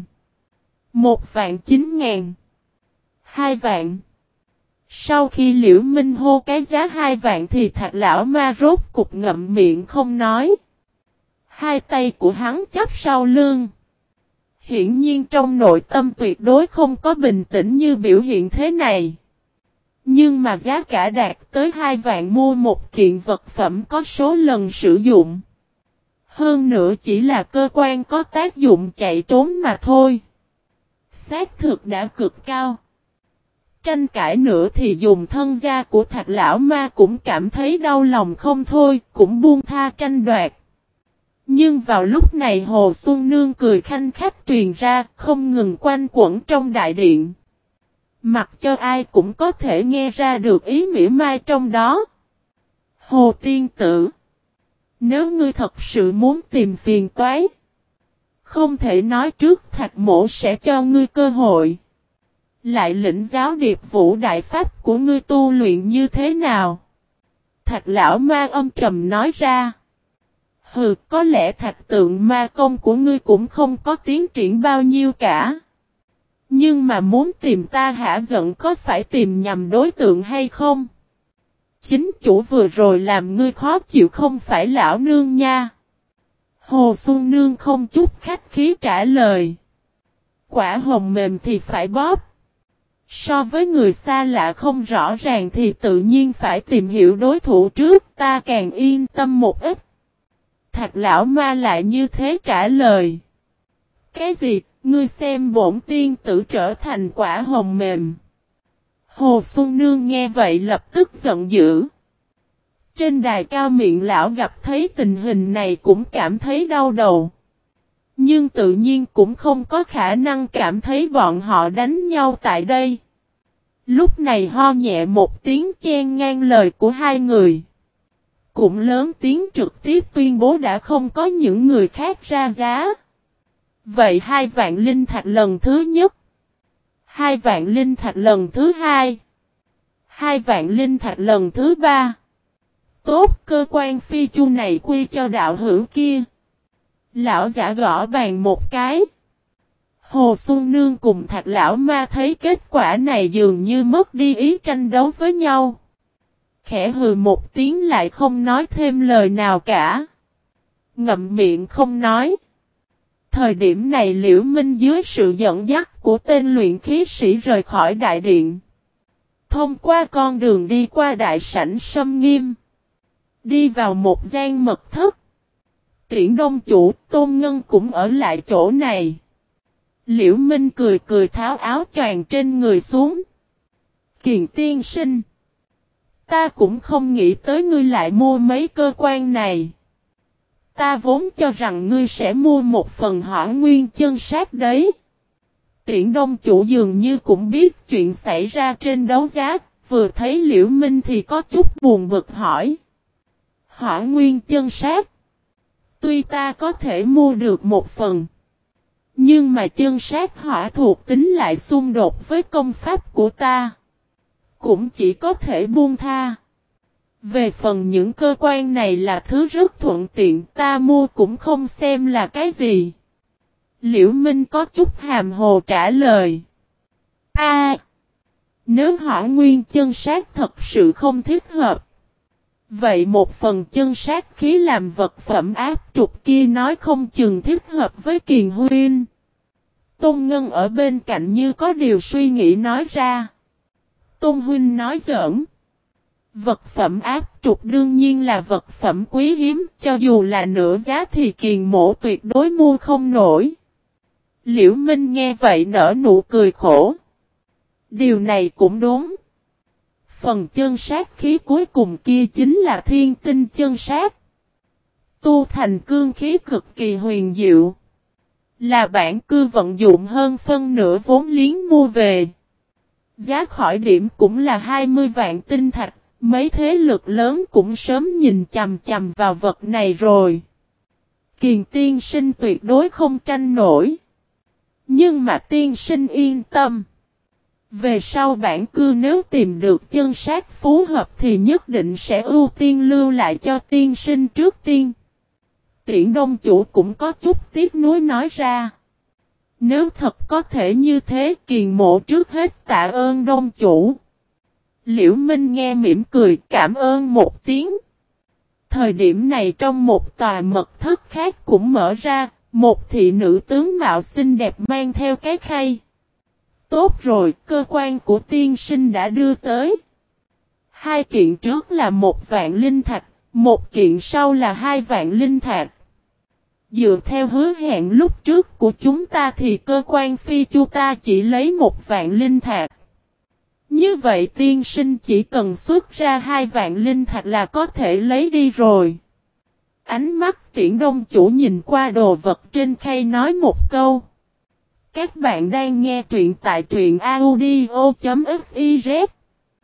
A: 1.900.000. 2 vạn. Sau khi Liễu Minh hô cái giá 2 vạn thì Thạch lão ma rốt cục ngậm miệng không nói. Hai tay của hắn chắp sau lưng. Hiển nhiên trong nội tâm tuyệt đối không có bình tĩnh như biểu hiện thế này. Nhưng mà giá cả đạt tới 2 vạn mua một kiện vật phẩm có số lần sử dụng. Hơn nữa chỉ là cơ quan có tác dụng chạy trốn mà thôi. Xác thực đã cực cao. Tranh cãi nữa thì dùng thân gia của Thạch lão ma cũng cảm thấy đau lòng không thôi, cũng buông tha tranh đoạt. Nhưng vào lúc này Hồ Xuân Nương cười khanh khách truyền ra, không ngừng quanh quẩn trong đại điện. Mặc cho ai cũng có thể nghe ra được ý mỉa mai trong đó. Hồ tiên tử, nếu ngươi thật sự muốn tìm phiền toái, không thể nói trước Thạch Mỗ sẽ cho ngươi cơ hội. Lại lĩnh giáo điệp vũ đại pháp của ngươi tu luyện như thế nào? Thạch lão ma âm trầm nói ra. Hừ, có lẽ thạch tượng ma công của ngươi cũng không có tiến triển bao nhiêu cả. Nhưng mà muốn tìm ta hả giận có phải tìm nhầm đối tượng hay không? Chính chủ vừa rồi làm ngươi khó chịu không phải lão nương nha. Hồ Xuân Nương không chút khách khí trả lời. Quả hồng mềm thì phải bóp. So với người xa lạ không rõ ràng thì tự nhiên phải tìm hiểu đối thủ trước, ta càng yên tâm một ít. Thạch lão ma lại như thế trả lời. Cái gì, ngươi xem bổn tiên tử trở thành quả hồng mềm. Hồ Xuân Nương nghe vậy lập tức giận dữ. Trên đài cao miệng lão gặp thấy tình hình này cũng cảm thấy đau đầu. Nhưng tự nhiên cũng không có khả năng cảm thấy bọn họ đánh nhau tại đây. Lúc này ho nhẹ một tiếng chen ngang lời của hai người. Cũng lớn tiếng trực tiếp tuyên bố đã không có những người khác ra giá. Vậy 2 vạn linh thạch lần thứ nhất. 2 vạn linh thạch lần thứ hai. 2 vạn linh thạch lần thứ ba. Tốt, cơ quan phi chu này quy cho đạo hữu kia. Lão giả gõ bàn một cái. Hồ Xuân Nương cùng Thạch lão ma thấy kết quả này dường như mất đi ý tranh đấu với nhau. Khẽ hừ một tiếng lại không nói thêm lời nào cả. Ngậm miệng không nói. Thời điểm này Liễu Minh dưới sự dẫn dắt của tên luyện khí sĩ rời khỏi đại điện. Thông qua con đường đi qua đại sảnh Sâm Nghiêm. Đi vào một gian mật thất. Tiễn Đông chủ Tôn Ngân cũng ở lại chỗ này. Liễu Minh cười cười tháo áo choàng trên người xuống. Kiền tiên sinh. Ta cũng không nghĩ tới ngươi lại mua mấy cơ quan này. Ta vốn cho rằng ngươi sẽ mua một phần hỏa nguyên chân sát đấy. Tiễn Đông chủ dường như cũng biết chuyện xảy ra trên đấu giá, vừa thấy Liễu Minh thì có chút buồn bực hỏi. Hỏa nguyên chân sát. Tuy ta có thể mua được một phần. Nhưng mà chân sát hỏa thuộc tính lại xung đột với công pháp của ta. Cũng chỉ có thể buông tha. Về phần những cơ quan này là thứ rất thuận tiện, ta mua cũng không xem là cái gì. Liễu Minh có chút hàm hồ trả lời. Nếu hỏa nguyên chân sát thật sự không thích hợp. Vậy một phần chân sát khí làm vật phẩm áp trục kia nói không chừng thích hợp với Kiền Huynh. Tôn Ngân ở bên cạnh như có điều suy nghĩ nói ra. Tôn Huynh nói giỡn. Vật phẩm áp trục đương nhiên là vật phẩm quý hiếm, cho dù là nửa giá thì Kiền mổ tuyệt đối mua không nổi. Liễu Minh nghe vậy nở nụ cười khổ. Điều này cũng đúng. Phần chân sát khí cuối cùng kia chính là thiên tinh chân sát. Tu thành cương khí cực kỳ huyền diệu. Là bản cư vận dụng hơn phân nửa vốn liếng mua về. Giá khỏi điểm cũng là 20 vạn tinh thạch. Mấy thế lực lớn cũng sớm nhìn chằm chằm vào vật này rồi. Kiền tiên sinh tuyệt đối không tranh nổi. Nhưng mà tiên sinh yên tâm. Về sau bản cư nếu tìm được chân sát phù hợp thì nhất định sẽ ưu tiên lưu lại cho tiên sinh trước tiên. Tiễn Đông chủ cũng có chút tiếc nuối nói ra. Nếu thật có thể như thế Kiền mộ trước hết tạ ơn Đông chủ. Liễu Minh nghe mỉm cười cảm ơn một tiếng. Thời điểm này trong một tòa mật thất khác cũng mở ra, một thị nữ tướng mạo xinh đẹp mang theo cái khay. Tốt rồi, cơ quan của tiên sinh đã đưa tới. 2 kiện trước là 1 vạn linh thạch, 1 kiện sau là 2 vạn linh thạch. Dựa theo hứa hẹn lúc trước của chúng ta thì cơ quan phi chu ta chỉ lấy 1 vạn linh thạch. Như vậy tiên sinh chỉ cần xuất ra 2 vạn linh thạch là có thể lấy đi rồi. Ánh mắt Tiễn Đông chủ nhìn qua đồ vật trên khay nói một câu. Các bạn đang nghe truyện tại truyện audio.fiz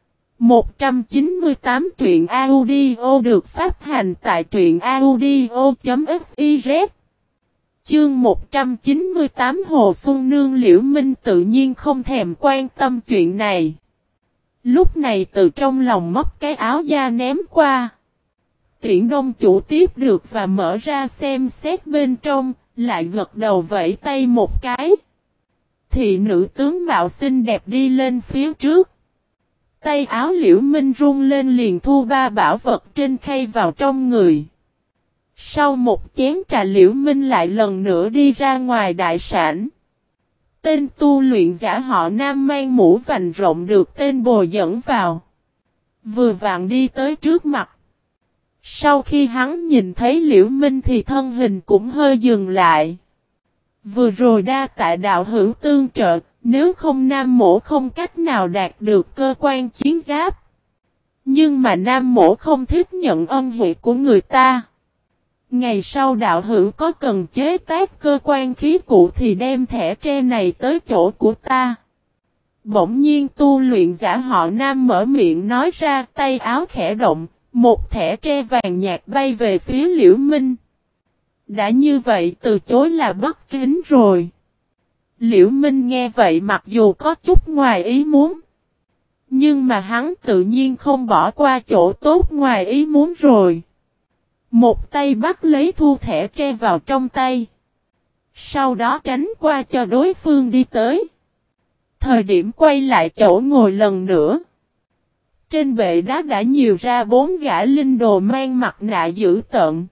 A: 198 truyện audio được phát hành tại truyện audio.fiz. Chương 198 Hồ Xuân Nương Liễu Minh tự nhiên không thèm quan tâm chuyện này. Lúc này từ trong lòng móc cái áo da ném qua. Tiễn Đông chủ tiếp được và mở ra xem xét bên trong, lại gật đầu vẫy tay một cái. Thị nữ tướng mạo xinh đẹp đi lên phía trước. Tay áo Liễu Minh rung lên liền thu 3 bảo vật trên khay vào trong người. Sau một chén trà Liễu Minh lại lần nữa đi ra ngoài đại sảnh. Tên tu luyện giả họ Nam mang mũ vành rộng được tên bồi dẫn vào. Vừa vặn đi tới trước mặt. Sau khi hắn nhìn thấy Liễu Minh thì thân hình cũng hơi dừng lại. Vừa rồi đa tạ đạo hữu tương trợ, nếu không Nam mổ không cách nào đạt được cơ quan chiến giáp. Nhưng mà Nam Mỗ không thích nhận ân huệ của người ta. Ngày sau đạo hữu có cần chế tác cơ quan khí cụ thì đem thẻ tre này tới chỗ của ta. Bỗng nhiên tu luyện giả họ Nam mở miệng nói ra, tay áo khẽ động, một thẻ tre vàng nhạt bay về phía Liễu Minh. Đã như vậy từ chối là bất kính rồi. Liễu Minh nghe vậy mặc dù có chút ngoài ý muốn. Nhưng mà hắn tự nhiên không bỏ qua chỗ tốt ngoài ý muốn rồi. Một tay bắt lấy thu thẻ tre vào trong tay. Sau đó tránh qua cho đối phương đi tới. Thời điểm quay lại chỗ ngồi lần nữa. Trên bệ đá đã nhiều ra 4 gã linh đồ mang mặt nạ dữ tợn.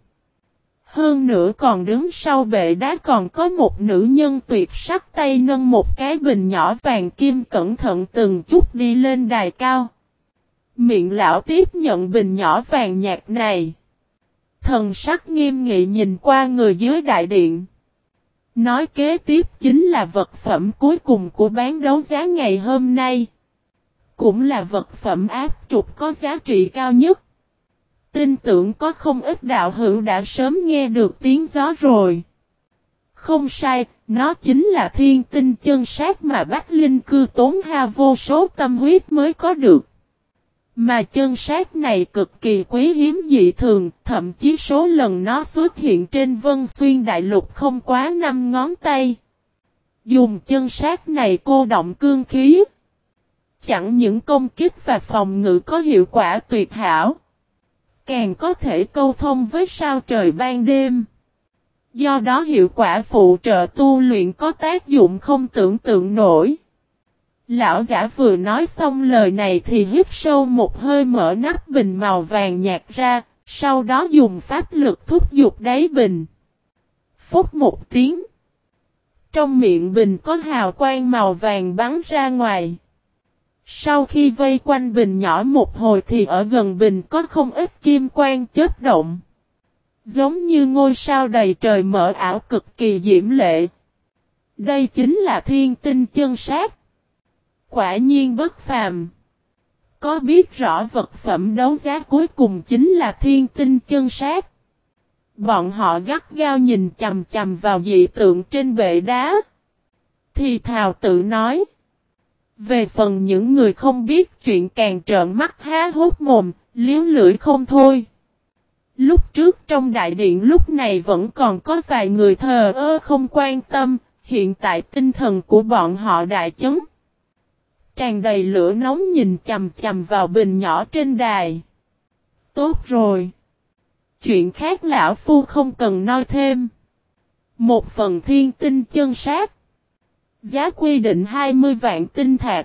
A: Hơn nữa còn đứng sau bệ đá còn có một nữ nhân tuyệt sắc tay nâng một cái bình nhỏ vàng kim cẩn thận từng chút đi lên đài cao. Miệng lão tiếp nhận bình nhỏ vàng nhạt này. Thần sắc nghiêm nghị nhìn qua người dưới đại điện. Nói kế tiếp chính là vật phẩm cuối cùng của bán đấu giá ngày hôm nay. Cũng là vật phẩm áp trục có giá trị cao nhất. Tin tưởng có không ít đạo hữu đã sớm nghe được tiếng gió rồi. Không sai, nó chính là thiên tinh chân sát mà Bách Linh cư tốn hao vô số tâm huyết mới có được. Mà chân sát này cực kỳ quý hiếm dị thường, thậm chí số lần nó xuất hiện trên Vân Xuyên Đại Lục không quá 5 ngón tay. Dùng chân sát này cô động cương khí. Chẳng những công kích và phòng ngự có hiệu quả tuyệt hảo. Càng có thể câu thông với sao trời ban đêm. Do đó hiệu quả phụ trợ tu luyện có tác dụng không tưởng tượng nổi. Lão giả vừa nói xong lời này thì hít sâu một hơi mở nắp bình màu vàng nhạt ra, sau đó dùng pháp lực thúc giục đáy bình. Phút một tiếng. Trong miệng bình có hào quang màu vàng bắn ra ngoài. Sau khi vây quanh bình nhỏ một hồi thì ở gần bình có không ít kim quang chớp động. Giống như ngôi sao đầy trời mở ảo cực kỳ diễm lệ. Đây chính là thiên tinh chân sát. Quả nhiên bất phàm. Có biết rõ vật phẩm đấu giá cuối cùng chính là thiên tinh chân sát. Bọn họ gắt gao nhìn chằm chằm vào dị tượng trên bệ đá. Thì thào tự nói. Về phần những người không biết chuyện càng trợn mắt há hốt mồm, liếu lưỡi không thôi. Lúc trước trong đại điện lúc này vẫn còn có vài người thờ ơ không quan tâm, hiện tại tinh thần của bọn họ đại chấn. Tràn đầy lửa nóng nhìn chằm chằm vào bình nhỏ trên đài. Tốt rồi. Chuyện khác lão phu không cần nói thêm. Một phần thiên tinh chân sát. Giá quy định 20 vạn tinh thạch.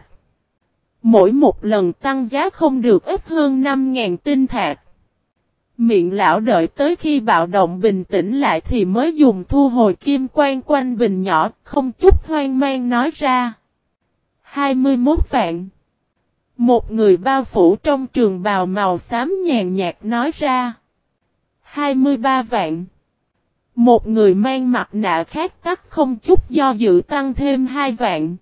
A: Mỗi một lần tăng giá không được ít hơn 5.000 tinh thạch. Miệng lão đợi tới khi bạo động bình tĩnh lại thì mới dùng thu hồi kim quang quanh bình nhỏ, không chút hoang mang nói ra. 21 vạn. Một người bao phủ trong trường bào màu xám nhàn nhạt nói ra. 23 vạn. Một người mang mặt nạ khác tắt không chút do dự tăng thêm 2 vạn.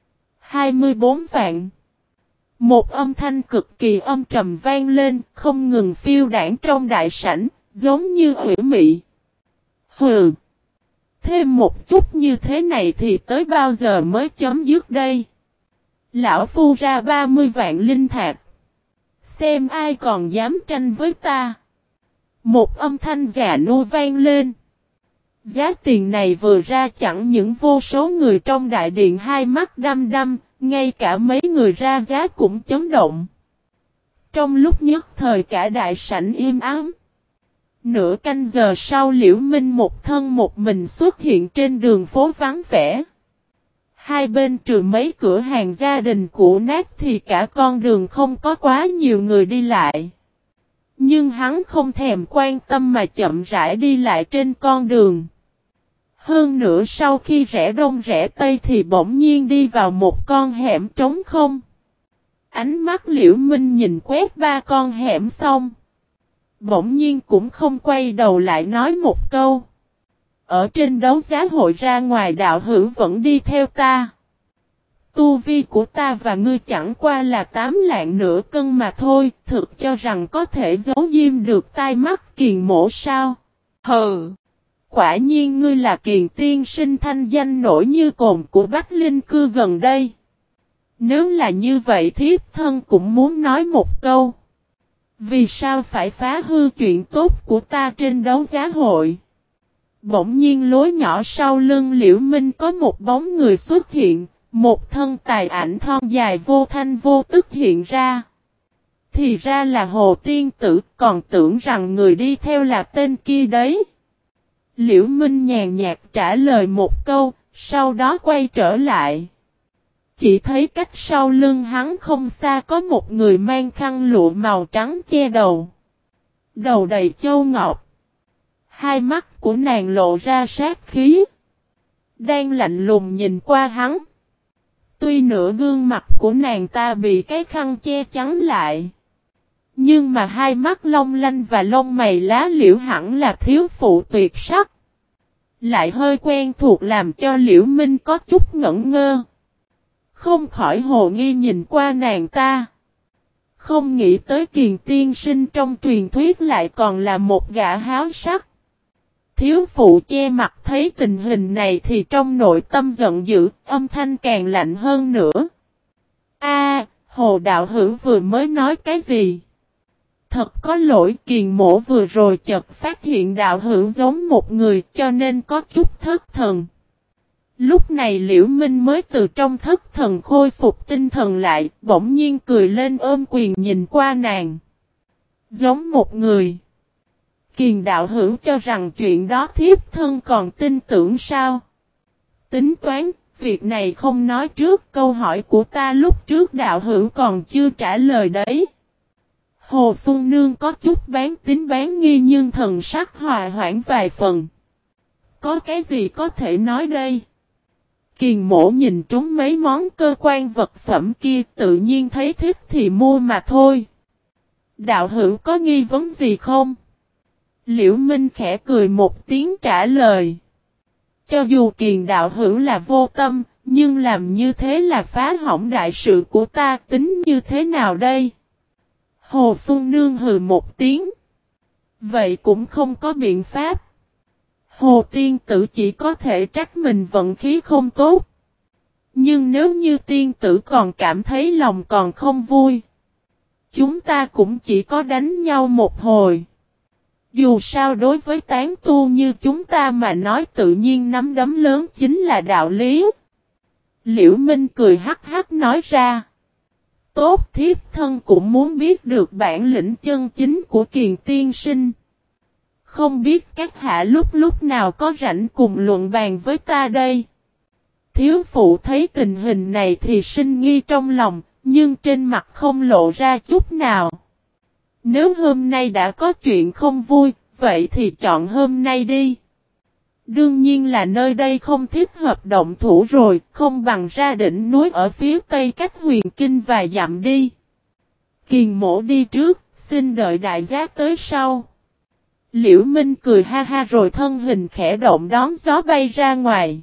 A: 24 vạn. Một âm thanh cực kỳ âm trầm vang lên, không ngừng phiêu đảng trong đại sảnh, giống như ủy mị. Hừ. Thêm một chút như thế này thì tới bao giờ mới chấm dứt đây? Lão phu ra 30 vạn linh thạch. Xem ai còn dám tranh với ta. Một âm thanh già nua vang lên. Giá tiền này vừa ra chẳng những vô số người trong đại điện hai mắt đăm đăm, ngay cả mấy người ra giá cũng chấn động. Trong lúc nhất thời cả đại sảnh im ắng. Nửa canh giờ sau Liễu Minh một thân một mình xuất hiện trên đường phố vắng vẻ. Hai bên trừ mấy cửa hàng gia đình cũ nát thì cả con đường không có quá nhiều người đi lại. Nhưng hắn không thèm quan tâm mà chậm rãi đi lại trên con đường. Hơn nữa sau khi rẽ đông rẽ tây thì bỗng nhiên đi vào một con hẻm trống không. Ánh mắt Liễu Minh nhìn quét 3 con hẻm xong. Bỗng nhiên cũng không quay đầu lại nói một câu. Ở trên đấu giá hội ra ngoài đạo hữu vẫn đi theo ta. tu vi của ta và ngươi chẳng qua là 8 lạng nửa cân mà thôi, thực cho rằng có thể giấu diêm được tai mắt Kiền mỗ sao? Hừ! Quả nhiên ngươi là Kiền tiên sinh thanh danh nổi như cồn của Bách Linh cư gần đây. Nếu là như vậy thiếp thân cũng muốn nói một câu. Vì sao phải phá hư chuyện tốt của ta trên đấu giá hội? Bỗng nhiên lối nhỏ sau lưng Liễu Minh có một bóng người xuất hiện, một thân tài ảnh thon dài vô thanh vô tức hiện ra. Thì ra là Hồ Tiên Tử, còn tưởng rằng người đi theo là tên kia đấy. Liễu Minh nhàn nhạt trả lời một câu, sau đó quay trở lại. Chỉ thấy cách sau lưng hắn không xa có một người mang khăn lụa màu trắng che đầu. Đầu đầy châu ngọc. Hai mắt của nàng lộ ra sát khí. Đang lạnh lùng nhìn qua hắn. Tuy nửa gương mặt của nàng ta bị cái khăn che chắn lại. Nhưng mà hai mắt long lanh và lông mày lá liễu hẳn là thiếu phụ tuyệt sắc. Lại hơi quen thuộc làm cho Liễu Minh có chút ngẩn ngơ. Không khỏi hồ nghi nhìn qua nàng ta. Không nghĩ tới Kiền tiên sinh trong truyền thuyết lại còn là một gã háo sắc. Thiếu phụ che mặt thấy tình hình này thì trong nội tâm giận dữ, âm thanh càng lạnh hơn nữa. Hồ đạo hữu vừa mới nói cái gì? Thật có lỗi, Kiền mỗ vừa rồi chợt phát hiện đạo hữu giống một người cho nên có chút thất thần. Lúc này Liễu Minh mới từ trong thất thần khôi phục tinh thần lại, bỗng nhiên cười lên ôm quyền nhìn qua nàng. Giống một người. Kiền đạo hữu cho rằng chuyện đó thiếp thân còn tin tưởng sao? Tính toán, việc này không nói trước, câu hỏi của ta lúc trước đạo hữu còn chưa trả lời đấy. Hồ Xuân Nương có chút bán tín bán nghi nhưng thần sắc hòa hoãn vài phần. Có cái gì có thể nói đây? Kiền mỗ nhìn trúng mấy món cơ quan vật phẩm kia tự nhiên thấy thích thì mua mà thôi. Đạo hữu có nghi vấn gì không? Liễu Minh khẽ cười một tiếng trả lời. Cho dù Kiền đạo hữu là vô tâm, nhưng làm như thế là phá hỏng đại sự của ta, tính như thế nào đây? Hồ Xuân Nương hừ một tiếng. Vậy cũng không có biện pháp. Hồ tiên tử chỉ có thể trách mình vận khí không tốt. Nhưng nếu như tiên tử còn cảm thấy lòng còn không vui, chúng ta cũng chỉ có đánh nhau một hồi. Dù sao đối với tán tu như chúng ta mà nói tự nhiên nắm đấm lớn chính là đạo lý. Liễu Minh cười hắc hắc nói ra. Tốt, thiếp thân cũng muốn biết được bản lĩnh chân chính của Kiền tiên sinh. Không biết các hạ lúc nào có rảnh cùng luận bàn với ta đây. Thiếu phụ thấy tình hình này thì sinh nghi trong lòng, nhưng trên mặt không lộ ra chút nào. Nếu hôm nay đã có chuyện không vui, vậy thì chọn hôm nay đi. Đương nhiên là nơi đây không thích hợp động thủ rồi, không bằng ra đỉnh núi ở phía tây cách Huyền Kinh vài dặm đi. Kiền mỗ đi trước, xin đợi đại gia tới sau. Liễu Minh cười ha ha rồi thân hình khẽ động đón gió bay ra ngoài.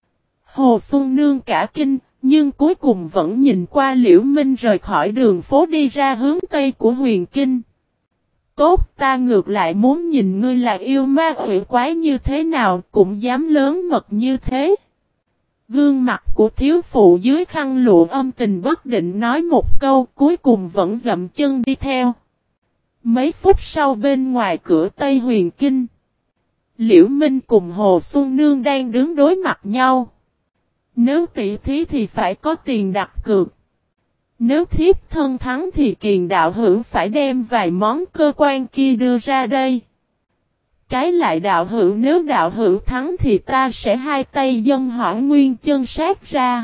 A: Hồ Xuân Nương cả kinh, nhưng cuối cùng vẫn nhìn qua Liễu Minh rời khỏi đường phố đi ra hướng tây của Huyền Kinh. Tốt, ta ngược lại muốn nhìn ngươi là yêu ma quỷ quái như thế nào, cũng dám lớn mật như thế. Gương mặt của thiếu phụ dưới khăn lụa âm tình bất định nói một câu, cuối cùng vẫn dậm chân đi theo. Mấy phút sau bên ngoài cửa Tây Huyền Kinh, Liễu Minh cùng Hồ Xuân Nương đang đứng đối mặt nhau. Nếu tỷ thí thì phải có tiền đặt cược. Nếu thiếp thân thắng thì Kiền đạo hữu phải đem vài món cơ quan kia đưa ra đây. Trái lại đạo hữu nếu đạo hữu thắng thì ta sẽ hai tay dâng hỏa nguyên chân sát ra.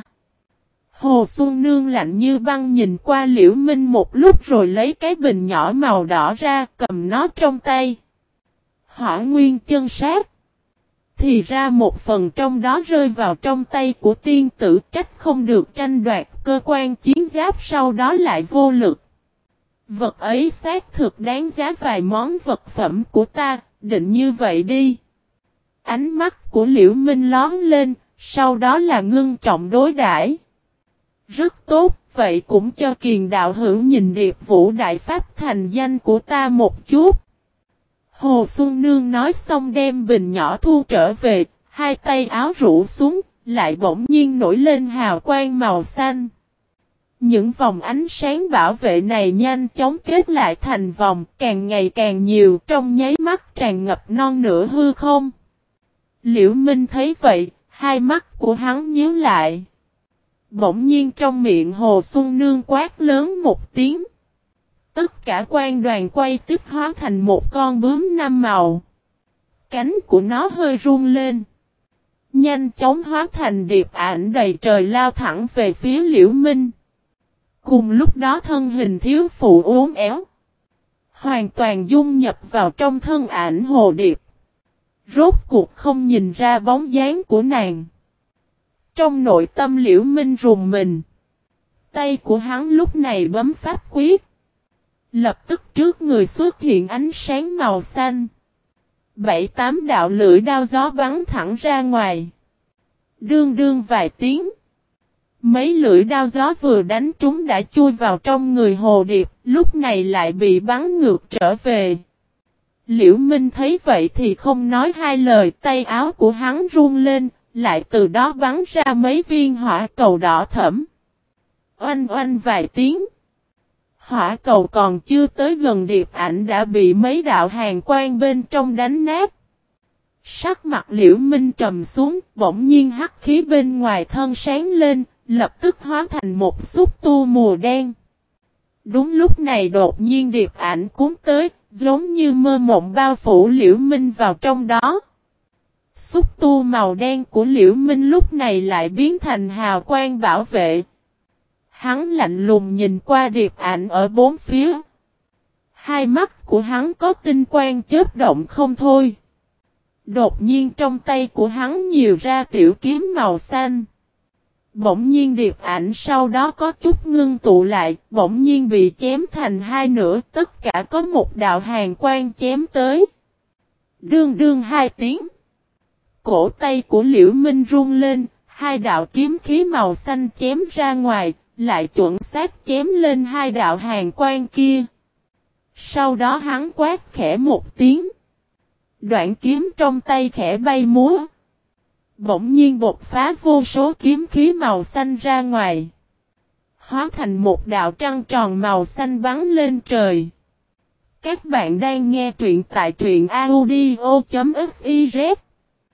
A: Hồ Xuân Nương lạnh như băng nhìn qua Liễu Minh một lúc rồi lấy cái bình nhỏ màu đỏ ra cầm nó trong tay. Hỏa nguyên chân sát. Thì ra một phần trong đó rơi vào trong tay của tiên tử trách không được tranh đoạt cơ quan chiến giáp sau đó lại vô lực. Vật ấy xác thực đáng giá vài món vật phẩm của ta, định như vậy đi. Ánh mắt của Liễu Minh lón lên, sau đó là ngưng trọng đối đãi. Rất tốt, vậy cũng cho Kiền đạo hữu nhìn Điệp Vũ Đại Pháp thành danh của ta một chút. Hồ Xuân Nương nói xong đem bình nhỏ thu trở về, hai tay áo rũ xuống, lại bỗng nhiên nổi lên hào quang màu xanh. Những vòng ánh sáng bảo vệ này nhanh chóng kết lại thành vòng, càng ngày càng nhiều, trong nháy mắt tràn ngập non nửa hư không. Liễu Minh thấy vậy, hai mắt của hắn nhíu lại. Bỗng nhiên trong miệng Hồ Xuân Nương quát lớn một tiếng. Tất cả quan đoàn quay tức hóa thành một con bướm năm màu. Cánh của nó hơi rung lên. Nhanh chóng hóa thành điệp ảnh đầy trời lao thẳng về phía Liễu Minh. Cùng lúc đó thân hình thiếu phụ uốn éo. Hoàn toàn dung nhập vào trong thân ảnh hồ điệp. Rốt cuộc không nhìn ra bóng dáng của nàng. Trong nội tâm Liễu Minh rùng mình. Tay của hắn lúc này bấm pháp quyết. Lập tức trước người xuất hiện ánh sáng màu xanh. 7-8 đạo lưỡi đao gió bắn thẳng ra ngoài. Đương đương vài tiếng. Mấy lưỡi đao gió vừa đánh trúng đã chui vào trong người hồ điệp, lúc này lại bị bắn ngược trở về. Liễu Minh thấy vậy thì không nói hai lời, tay áo của hắn run lên, lại từ đó bắn ra mấy viên hỏa cầu đỏ thẫm. Oanh oanh vài tiếng. Hỏa cầu còn chưa tới gần điệp ảnh đã bị mấy đạo hàn quang bên trong đánh nát. Sắc mặt Liễu Minh trầm xuống, bỗng nhiên hắc khí bên ngoài thân sáng lên, lập tức hóa thành một xúc tu mùa đen. Đúng lúc này đột nhiên điệp ảnh cuốn tới, giống như mơ mộng bao phủ Liễu Minh vào trong đó. Xúc tu màu đen của Liễu Minh lúc này lại biến thành hào quang bảo vệ. Hắn lạnh lùng nhìn qua điệp ảnh ở bốn phía. Hai mắt của hắn có tinh quang chớp động không thôi. Đột nhiên trong tay của hắn nhiều ra tiểu kiếm màu xanh. Bỗng nhiên điệp ảnh sau đó có chút ngưng tụ lại, bỗng nhiên bị chém thành hai nửa, tất cả có một đạo hàn quang chém tới. Đương đương hai tiếng. Cổ tay của Liễu Minh rung lên, hai đạo kiếm khí màu xanh chém ra ngoài, lại chuẩn xác chém lên hai đạo hàn quang kia. Sau đó hắn quát khẽ một tiếng. Đoạn kiếm trong tay khẽ bay múa. Bỗng nhiên bột phá vô số kiếm khí màu xanh ra ngoài. Hóa thành một đạo trăng tròn màu xanh bắn lên trời. Các bạn đang nghe truyện tại truyện audio.fiz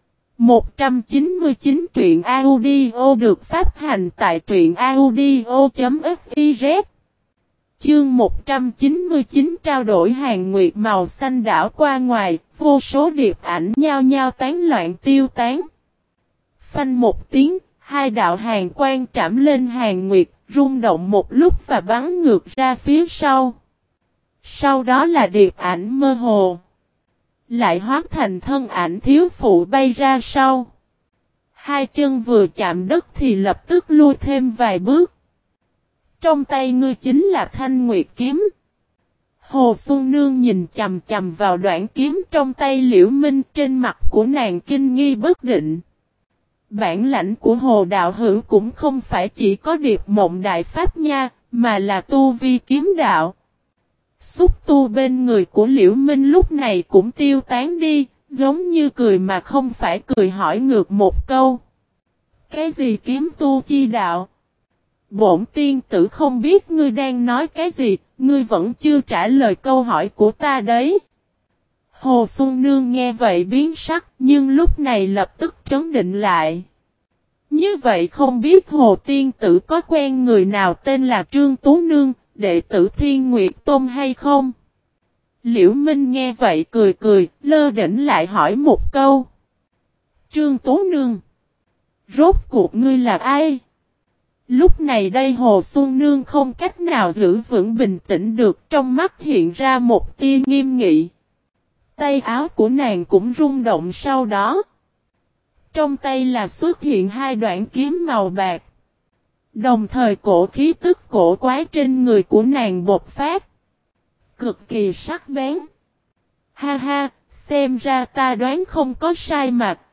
A: 199 truyện audio được phát hành tại truyện audio.fiz. Chương 199 trao đổi hàng nguyệt màu xanh đảo qua ngoài, vô số điệp ảnh nhao nhao tán loạn tiêu tán. Phanh một tiếng, hai đạo hàng quang trảm lên hàng nguyệt, rung động một lúc và bắn ngược ra phía sau. Sau đó là điệp ảnh mơ hồ. Lại hóa thành thân ảnh thiếu phụ bay ra sau. Hai chân vừa chạm đất thì lập tức lui thêm vài bước. Trong tay ngươi chính là thanh nguyệt kiếm. Hồ Xuân Nương nhìn chầm chầm vào đoạn kiếm trong tay Liễu Minh, trên mặt của nàng kinh nghi bất định. Bản lãnh của Hồ đạo hữu cũng không phải chỉ có điệp mộng đại pháp nha, mà là tu vi kiếm đạo. Xúc tu bên người của Liễu Minh lúc này cũng tiêu tán đi, giống như cười mà không phải cười, hỏi ngược một câu. Cái gì kiếm tu chi đạo? Bổn tiên tử không biết ngươi đang nói cái gì, ngươi vẫn chưa trả lời câu hỏi của ta đấy. Hồ Xuân Nương nghe vậy biến sắc, nhưng lúc này lập tức trấn định lại. Như vậy không biết Hồ tiên tử có quen người nào tên là Trương Tú Nương, đệ tử Thiên Nguyệt Tôn hay không? Liễu Minh nghe vậy cười cười, lơ đễnh lại hỏi một câu. Trương Tú Nương, rốt cuộc ngươi là ai? Lúc này đây Hồ Xuân Nương không cách nào giữ vững bình tĩnh được, trong mắt hiện ra một tia nghiêm nghị. Tay áo của nàng cũng rung động sau đó. Trong tay là xuất hiện hai đoạn kiếm màu bạc. Đồng thời cổ khí tức cổ quái trên người của nàng bộc phát. Cực kỳ sắc bén. Ha ha, xem ra ta đoán không có sai mà,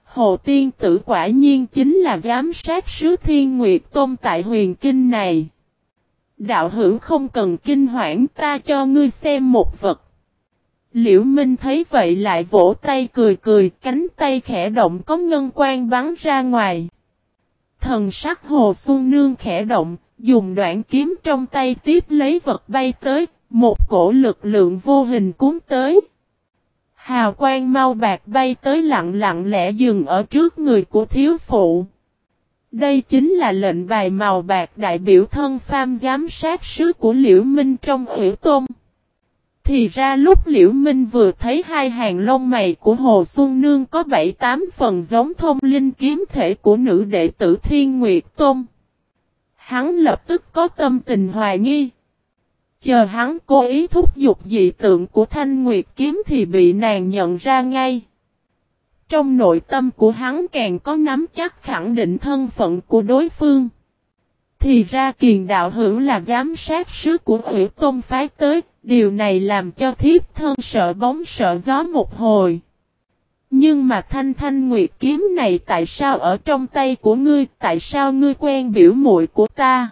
A: Hồ Tiên Tử quả nhiên chính là giám sát sứ Thiên Nguyệt Tôn tại huyền kinh này. Đạo hữu không cần kinh hoảng, ta cho ngươi xem một vật. Liễu Minh thấy vậy lại vỗ tay cười cười, cánh tay khẽ động có ngân quang bắn ra ngoài. Thần sắc Hồ Xuân Nương khẽ động, dùng đoạn kiếm trong tay tiếp lấy vật bay tới, một cổ lực lượng vô hình cuốn tới. Hào quang mau bạc bay tới lặng lẽ dừng ở trước người của thiếu phụ. Đây chính là lệnh bài màu bạc đại biểu thân phàm giám sát sứ của Liễu Minh trong Hủy Tôn. Thì ra lúc Liễu Minh vừa thấy hai hàng lông mày của Hồ Xuân Nương có 7-8 phần giống thông linh kiếm thể của nữ đệ tử Thiên Nguyệt Tôn. Hắn lập tức có tâm tình hoài nghi. Chờ hắn cố ý thúc giục dị tượng của Thanh Nguyệt kiếm thì bị nàng nhận ra ngay. Trong nội tâm của hắn càng có nắm chắc khẳng định thân phận của đối phương. Thì ra Kiền đạo hữu là giám sát sứ của Hủy Tôn phái tới, điều này làm cho thiếp thân sợ bóng sợ gió một hồi. Nhưng mà Thanh Nguyệt kiếm này tại sao ở trong tay của ngươi, tại sao ngươi quen biểu muội của ta?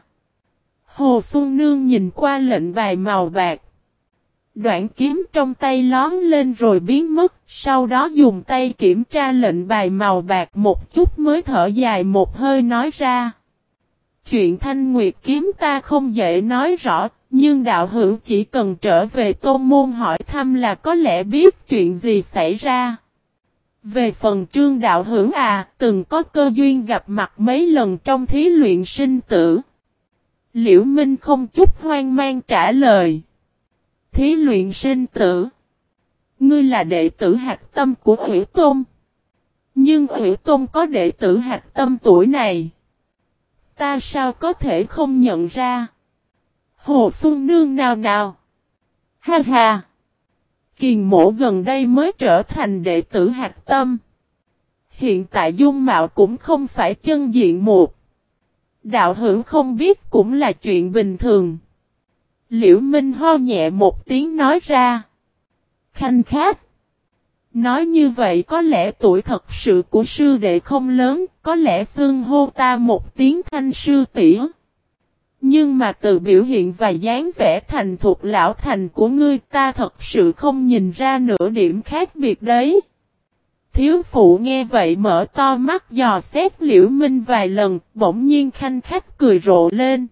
A: Hồ Xuân Nương nhìn qua lệnh bài màu bạc. Đoạn kiếm trong tay lón lên rồi biến mất, sau đó dùng tay kiểm tra lệnh bài màu bạc một chút mới thở dài một hơi nói ra. Chuyện Thanh Nguyệt kiếm ta không dễ nói rõ, nhưng đạo hữu chỉ cần trở về tôn môn hỏi thăm là có lẽ biết chuyện gì xảy ra. Về phần Trương đạo hữu từng có cơ duyên gặp mặt mấy lần trong thí luyện sinh tử. Liễu Minh không chút hoang mang trả lời. Thí luyện sinh tử. Ngươi là đệ tử hạt tâm của Hủy Tôn. Nhưng Hủy Tôn có đệ tử hạt tâm tuổi này. Ta sao có thể không nhận ra? Hồ Xuân Nương nào. Ha ha. Kiền mỗ gần đây mới trở thành đệ tử hạt tâm. Hiện tại dung mạo cũng không phải chân diện một. Đạo hữu không biết cũng là chuyện bình thường. Liễu Minh ho nhẹ một tiếng nói ra. Khanh khát. Nói như vậy có lẽ tuổi thật sự của sư đệ không lớn, có lẽ xưng hô ta một tiếng Thanh sư tỷ. Nhưng mà từ biểu hiện và dáng vẻ thành thục lão thành của ngươi ta thật sự không nhìn ra nửa điểm khác biệt đấy. Thiếu phụ nghe vậy mở to mắt dò xét Liễu Minh vài lần, bỗng nhiên khanh khách cười rộ lên.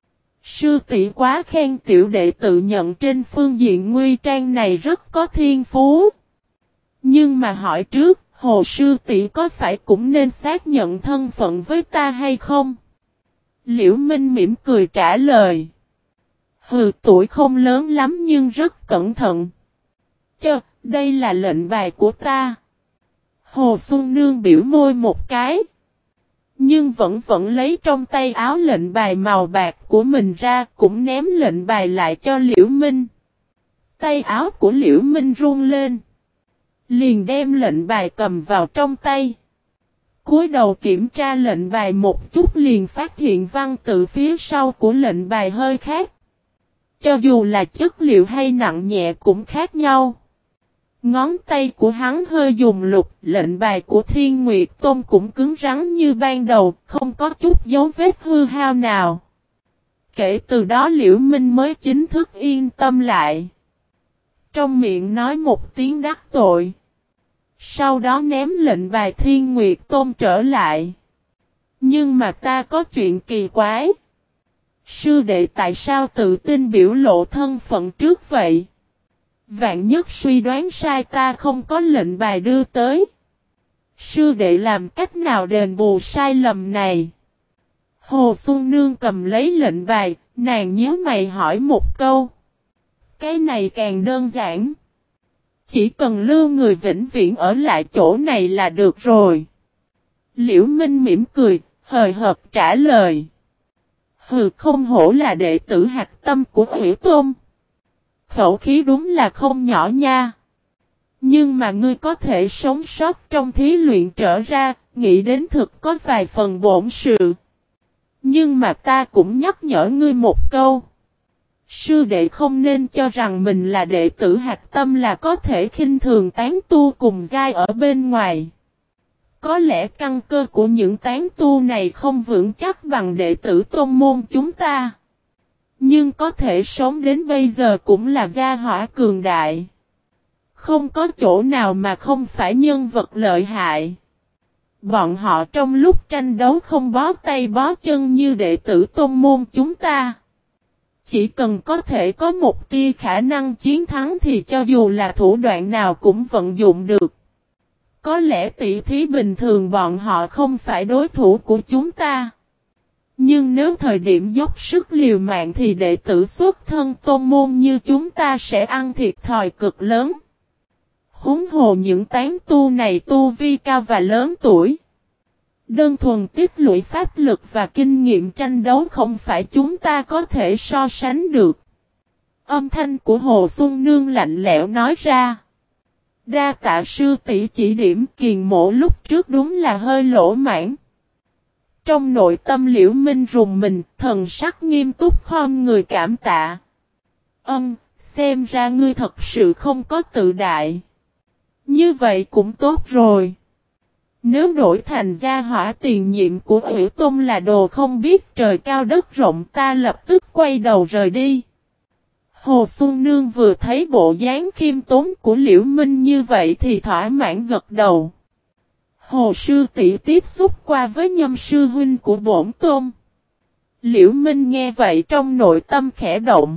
A: Sư tỷ quá khen tiểu đệ tự nhận trên phương diện nguy trang này rất có thiên phú. Nhưng mà hỏi trước, Hồ sư tỷ có phải cũng nên xác nhận thân phận với ta hay không? Liễu Minh mỉm cười trả lời. Hừ, tuổi không lớn lắm nhưng rất cẩn thận. Đây là lệnh bài của ta. Hồ Xuân Nương biểu môi một cái. Nhưng vẫn lấy trong tay áo lệnh bài màu bạc của mình ra, cũng ném lệnh bài lại cho Liễu Minh. Tay áo của Liễu Minh run lên. Liền đem lệnh bài cầm vào trong tay. Cúi đầu kiểm tra lệnh bài một chút liền phát hiện văn tự phía sau của lệnh bài hơi khác. Cho dù là chất liệu hay nặng nhẹ cũng khác nhau. Ngón tay của hắn hơi dùng lục, lệnh bài của Thiên Nguyệt Tôn cũng cứng rắn như ban đầu, không có chút dấu vết hư hao nào. Kể từ đó Liễu Minh mới chính thức yên tâm lại. Trong miệng nói một tiếng đắc tội. Sau đó ném lệnh bài Thiên Nguyệt Tôn trở lại. Nhưng mà ta có chuyện kỳ quái. Sư đệ tại sao tự tin biểu lộ thân phận trước vậy? Vạn nhất suy đoán sai ta không có lệnh bài đưa tới. Sư đệ làm cách nào đền bù sai lầm này? Hồ Xuân Nương cầm lấy lệnh bài, nàng nhíu mày hỏi một câu. Cái này càng đơn giản. Chỉ cần lưu người vĩnh viễn ở lại chỗ này là được rồi. Liễu Minh mỉm cười, hời hợt trả lời. Hừ, không hổ là đệ tử hạt tâm của Hủy Tôn. Khẩu khí đúng là không nhỏ nha. Nhưng mà ngươi có thể sống sót trong thí luyện trở ra, nghĩ đến thực có vài phần bổn sự. Nhưng mà ta cũng nhắc nhở ngươi một câu. Sư đệ không nên cho rằng mình là đệ tử hạt tâm là có thể khinh thường tán tu cùng giai ở bên ngoài. Có lẽ căn cơ của những tán tu này không vững chắc bằng đệ tử tôn môn chúng ta. Nhưng có thể sống đến bây giờ cũng là gia hỏa cường đại. Không có chỗ nào mà không phải nhân vật lợi hại. Bọn họ trong lúc tranh đấu không bó tay bó chân như đệ tử tôn môn chúng ta. Chỉ cần có thể có một tia khả năng chiến thắng thì cho dù là thủ đoạn nào cũng vận dụng được. Có lẽ tỷ thí bình thường bọn họ không phải đối thủ của chúng ta. Nhưng nếu thời điểm dốc sức liều mạng thì đệ tử xuất thân tôn môn như chúng ta sẽ ăn thiệt thòi cực lớn. Huống hồ những tán tu này tu vi cao và lớn tuổi. Đơn thuần tích lũy pháp lực và kinh nghiệm tranh đấu không phải chúng ta có thể so sánh được. Âm thanh của Hồ Xuân Nương lạnh lẽo nói ra. Đa tạ sư tỷ chỉ điểm, Kiền Mộ lúc trước đúng là hơi lỗ mãn. Trong nội tâm Liễu Minh rùng mình, thần sắc nghiêm túc khom người cảm tạ. Xem ra ngươi thật sự không có tự đại. Như vậy cũng tốt rồi. Nếu đổi thành gia hỏa tiền nhiệm của Ủy Tôn là đồ không biết trời cao đất rộng, ta lập tức quay đầu rời đi. Hồ Xuân Nương vừa thấy bộ dáng khiêm tốn của Liễu Minh như vậy thì thỏa mãn gật đầu. Hồ sư tỷ tiếp xúc qua với Nhâm sư huynh của bổn tôn. Liễu Minh nghe vậy trong nội tâm khẽ động.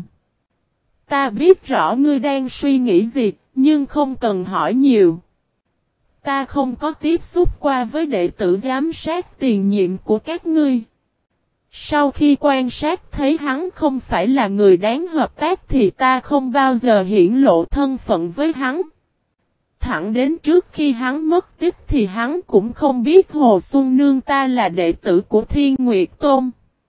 A: Ta biết rõ ngươi đang suy nghĩ gì, nhưng không cần hỏi nhiều. Ta không có tiếp xúc qua với đệ tử giám sát tiền nhiệm của các ngươi. Sau khi quan sát thấy hắn không phải là người đáng hợp tác thì ta không bao giờ hiển lộ thân phận với hắn. Thẳng đến trước khi hắn mất tích thì hắn cũng không biết Hồ Xuân Nương ta là đệ tử của Thiên Nguyệt Tôn.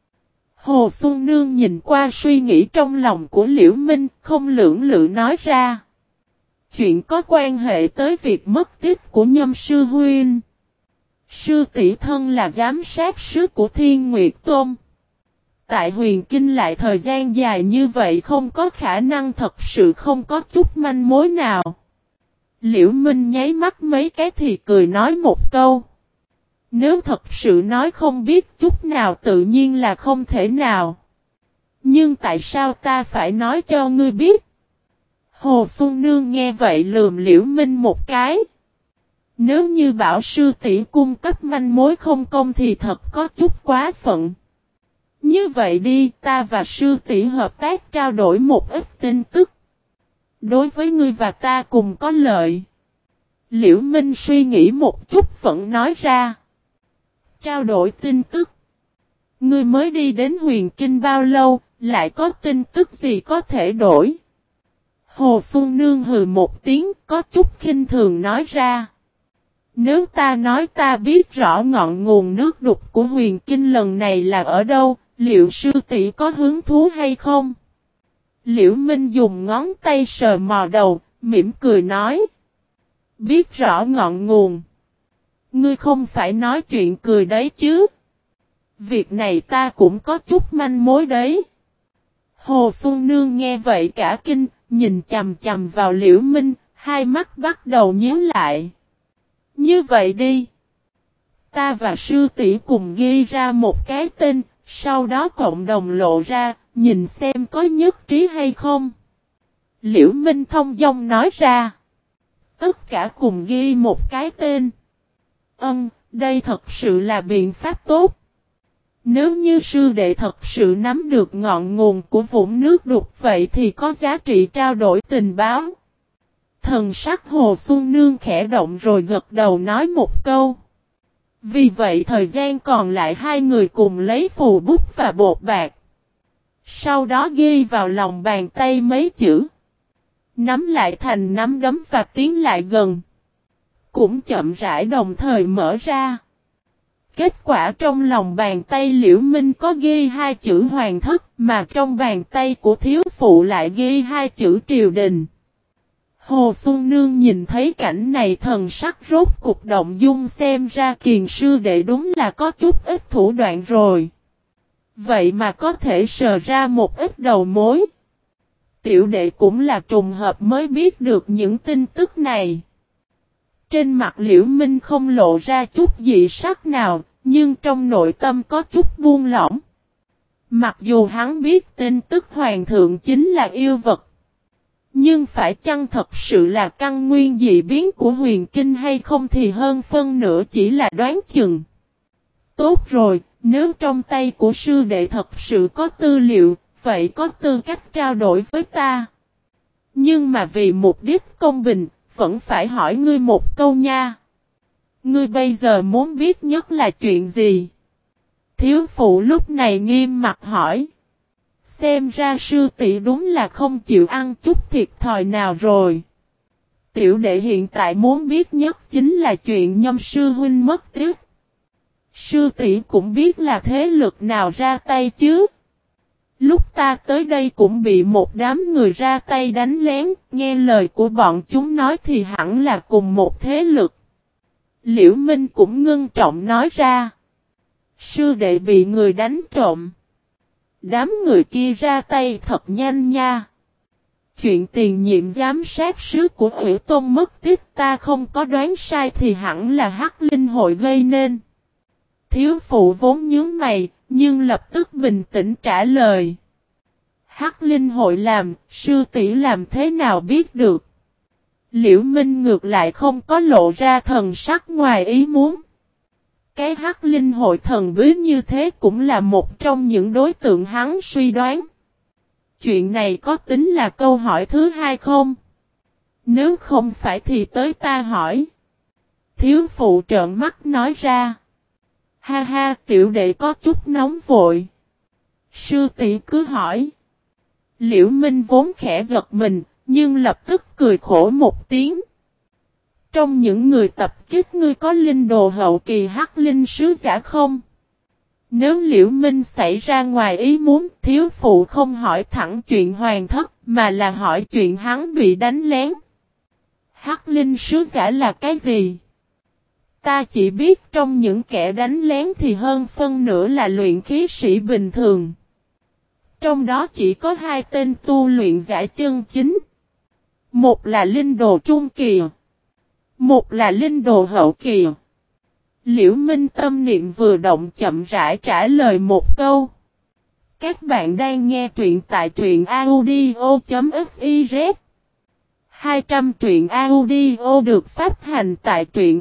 A: Hồ Xuân Nương nhìn qua suy nghĩ trong lòng của Liễu Minh, không lưỡng lự nói ra. Chuyện có quan hệ tới việc mất tích của Nhâm sư huynh. Sư tỷ thân là giám sát sứ của Thiên Nguyệt Tôn. Tại Huyền Kinh lại thời gian dài như vậy không có khả năng thật sự không có chút manh mối nào. Liễu Minh nháy mắt mấy cái thì cười nói một câu. Nếu thật sự nói không biết chút nào tự nhiên là không thể nào. Nhưng tại sao ta phải nói cho ngươi biết? Hồ Xuân Nương nghe vậy lườm Liễu Minh một cái. Nếu như bảo sư tỷ cung cấp manh mối không công thì thật có chút quá phận. Như vậy đi, ta và sư tỷ hợp tác trao đổi một ít tin tức. Đối với ngươi và ta cùng có lợi. Liễu Minh suy nghĩ một chút vẫn nói ra. Trao đổi tin tức. Ngươi mới đi đến Huyền Kinh bao lâu, lại có tin tức gì có thể đổi? Hồ Xuân Nương hừ một tiếng, có chút khinh thường nói ra. Nếu ta nói ta biết rõ ngọn nguồn nước đục của Huyền Kinh lần này là ở đâu, liệu sư tỷ có hứng thú hay không? Liễu Minh dùng ngón tay sờ mò đầu, mỉm cười nói. Biết rõ ngọn nguồn. Ngươi không phải nói chuyện cười đấy chứ. Việc này ta cũng có chút manh mối đấy. Hồ Xuân Nương nghe vậy cả kinh, nhìn chằm chằm vào Liễu Minh, hai mắt bắt đầu nhíu lại. Như vậy đi. Ta và sư tỷ cùng ghi ra một cái tên, sau đó cộng đồng lộ ra, nhìn xem có nhất trí hay không. Liễu Minh thông dong nói ra. Tất cả cùng ghi một cái tên. Đây thật sự là biện pháp tốt. Nếu như sư đệ thật sự nắm được ngọn nguồn của vũng nước đục vậy thì có giá trị trao đổi tình báo. Thần sắc Hồ Xuân Nương khẽ động rồi gật đầu nói một câu. Vì vậy thời gian còn lại hai người cùng lấy phù bút và bột bạc. Sau đó ghi vào lòng bàn tay mấy chữ. Nắm lại thành nắm đấm và tiến lại gần. Cũng chậm rãi đồng thời mở ra. Kết quả trong lòng bàn tay Liễu Minh có ghi hai chữ hoàng thất mà trong bàn tay của thiếu phụ lại ghi hai chữ triều đình. Hồ Xuân Nương nhìn thấy cảnh này thần sắc rốt cục động dung xem ra Kiền sư đệ đúng là có chút ít thủ đoạn rồi. Vậy mà có thể sờ ra một ít đầu mối. Tiểu đệ cũng là trùng hợp mới biết được những tin tức này. Trên mặt Liễu Minh không lộ ra chút dị sắc nào, nhưng trong nội tâm có chút buông lỏng. Mặc dù hắn biết tin tức hoàng thượng chính là yêu vật, nhưng phải chăng thật sự là căn nguyên dị biến của huyền kinh hay không thì hơn phân nửa chỉ là đoán chừng. Tốt rồi, nếu trong tay của sư đệ thật sự có tư liệu, vậy có tư cách trao đổi với ta. Nhưng mà vì mục đích công bình, vẫn phải hỏi ngươi một câu nha. Ngươi bây giờ muốn biết nhất là chuyện gì? Thiếu phụ lúc này nghiêm mặt hỏi. Xem ra sư tỷ đúng là không chịu ăn chút thiệt thòi nào rồi. Tiểu đệ hiện tại muốn biết nhất chính là chuyện Nhâm sư huynh mất tích. Sư tỷ cũng biết là thế lực nào ra tay chứ. Lúc ta tới đây cũng bị một đám người ra tay đánh lén, nghe lời của bọn chúng nói thì hẳn là cùng một thế lực. Liễu Minh cũng ngưng trọng nói ra. Sư đệ bị người đánh trộm. Đám người kia ra tay thật nhanh nha. Chuyện tiền nhiệm giám sát sứ của Hủy Tôn mất tích ta không có đoán sai thì hẳn là Hắc Linh hội gây nên. Thiếu phụ vốn nhướng mày, nhưng lập tức bình tĩnh trả lời. Hắc Linh hội làm, sư tỷ làm thế nào biết được? Liễu Minh ngược lại không có lộ ra thần sắc ngoài ý muốn. Cái Hắc Linh hội thần bí như thế cũng là một trong những đối tượng hắn suy đoán. Chuyện này có tính là câu hỏi thứ hai không? Nếu không phải thì tới ta hỏi. Thiếu phụ trợn mắt nói ra. Ha ha, tiểu đệ có chút nóng vội. Sư tỷ cứ hỏi. Liễu Minh vốn khẽ giật mình, nhưng lập tức cười khổ một tiếng. Trong những người tập kích ngươi có linh đồ hậu kỳ Hắc Linh sứ giả không? Nếu Liễu Minh xảy ra ngoài ý muốn, thiếu phụ không hỏi thẳng chuyện hoàng thất, mà là hỏi chuyện hắn bị đánh lén. Hắc Linh sứ giả là cái gì? Ta chỉ biết trong những kẻ đánh lén thì hơn phân nửa là luyện khí sĩ bình thường. Trong đó chỉ có hai tên tu luyện giả chân chính. Một là linh đồ trung kỳ, một là linh đồ hậu kỳ. Liễu Minh tâm niệm vừa động chậm rãi trả lời một câu. Các bạn đang nghe truyện tại truyện audio.fiz. 200 truyện audio được phát hành tại truyện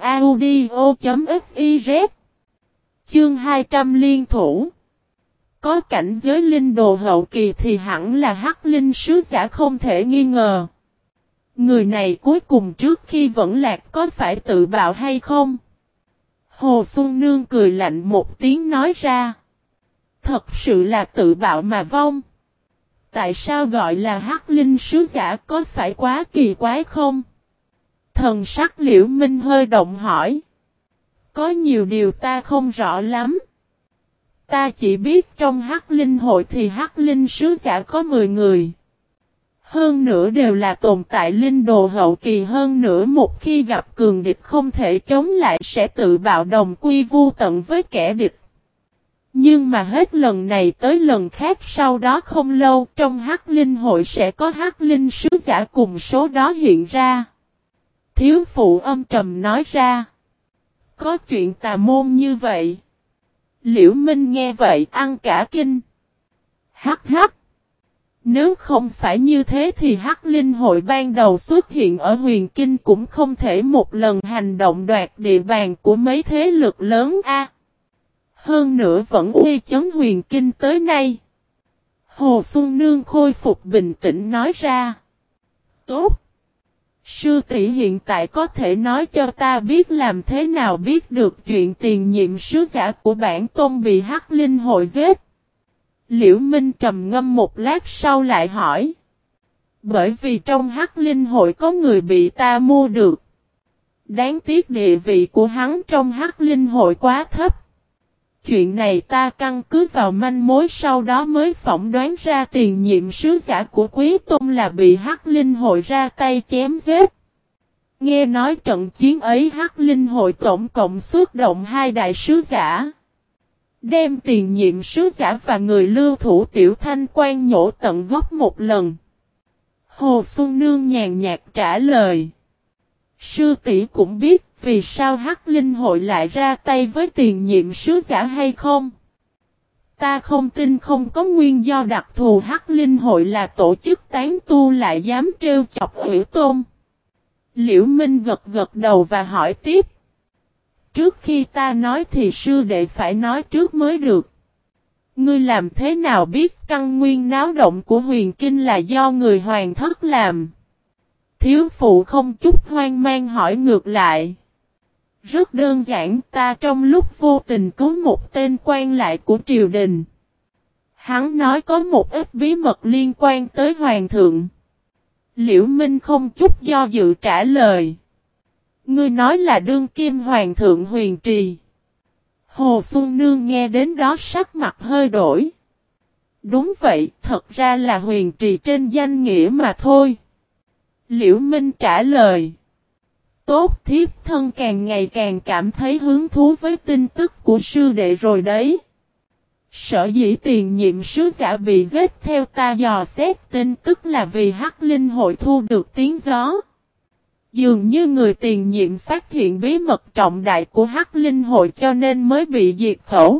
A: audio.fiz. Chương 200 liên thủ. Có cảnh giới linh đồ hậu kỳ thì hẳn là Hắc Linh sứ giả không thể nghi ngờ. Người này cuối cùng trước khi vẫn lạc có phải tự bạo hay không? Hồ Xuân Nương cười lạnh một tiếng nói ra. Thật sự là tự bạo mà vong. Tại sao gọi là Hắc Linh sứ giả, có phải quá kỳ quái không? Thần sắc Liễu Minh hơi động hỏi. Có nhiều điều ta không rõ lắm. Ta chỉ biết trong Hắc Linh hội thì Hắc Linh sứ giả có 10 người. Hơn nữa đều là tồn tại linh đồ hậu kỳ, hơn nữa một khi gặp cường địch không thể chống lại sẽ tự bạo đồng quy vu tận với kẻ địch. Nhưng mà hết lần này tới lần khác sau đó không lâu trong Hắc Linh hội sẽ có Hắc Linh sứ giả cùng số đó hiện ra. Thiếu phụ âm trầm nói ra. Có chuyện tà môn như vậy. Liễu Minh nghe vậy ăn cả kinh. Hắc hắc. Nếu không phải như thế thì Hắc Linh hội ban đầu xuất hiện ở huyền kinh cũng không thể một lần hành động đoạt địa bàn của mấy thế lực lớn a. Hơn nữa vẫn uy chấn huyền kinh tới nay. Hồ Xuân Nương khôi phục bình tĩnh nói ra. Tốt. Sư tỷ hiện tại có thể nói cho ta biết làm thế nào biết được chuyện tiền nhiệm sứ giả của bản tôn bị Hắc Linh hội giết. Liễu Minh trầm ngâm một lát sau lại hỏi. Bởi vì trong Hắc Linh hội có người bị ta mua được. Đáng tiếc địa vị của hắn trong Hắc Linh hội quá thấp. Chuyện này ta căn cứ vào manh mối sau đó mới phỏng đoán ra tiền nhiệm sứ giả của Quý Tôn là bị Hắc Linh hội ra tay chém giết. Nghe nói trận chiến ấy Hắc Linh hội tổng cộng xuất động 2 đại sứ giả. Đem tiền nhiệm sứ giả và người lưu thủ Tiểu Thanh Quan nhổ tận gốc một lần. Hồ Xuân Nương nhàn nhạt trả lời. Sư tỷ cũng biết vì sao Hắc Linh hội lại ra tay với tiền nhiệm sứ giả hay không? Ta không tin không có nguyên do đặc thù Hắc Linh hội là tổ chức tán tu lại dám trêu chọc Hủy Tôn. Liễu Minh gật gật đầu và hỏi tiếp. Trước khi ta nói thì sư đệ phải nói trước mới được. Ngươi làm thế nào biết căn nguyên náo động của huyền kinh là do người hoàng thất làm? Thiếu phụ không chút hoang mang hỏi ngược lại. Rất đơn giản, ta trong lúc vô tình cứu một tên quan lại của triều đình. Hắn nói có một ít bí mật liên quan tới hoàng thượng. Liễu Minh không chút do dự trả lời. Ngươi nói là đương kim hoàng thượng Huyền Trì. Hồ Xuân Nương nghe đến đó sắc mặt hơi đổi. Đúng vậy, thật ra là Huyền Trì trên danh nghĩa mà thôi. Liễu Minh trả lời. Tốt, thiếp thân càng ngày càng cảm thấy hứng thú với tin tức của sư đệ rồi đấy. Sở dĩ tiền nhiệm sứ giả bị giết theo ta dò xét tin tức là vì Hắc Linh hội thu được tiếng gió. Dường như người tiền nhiệm phát hiện bí mật trọng đại của Hắc Linh hội cho nên mới bị diệt khẩu.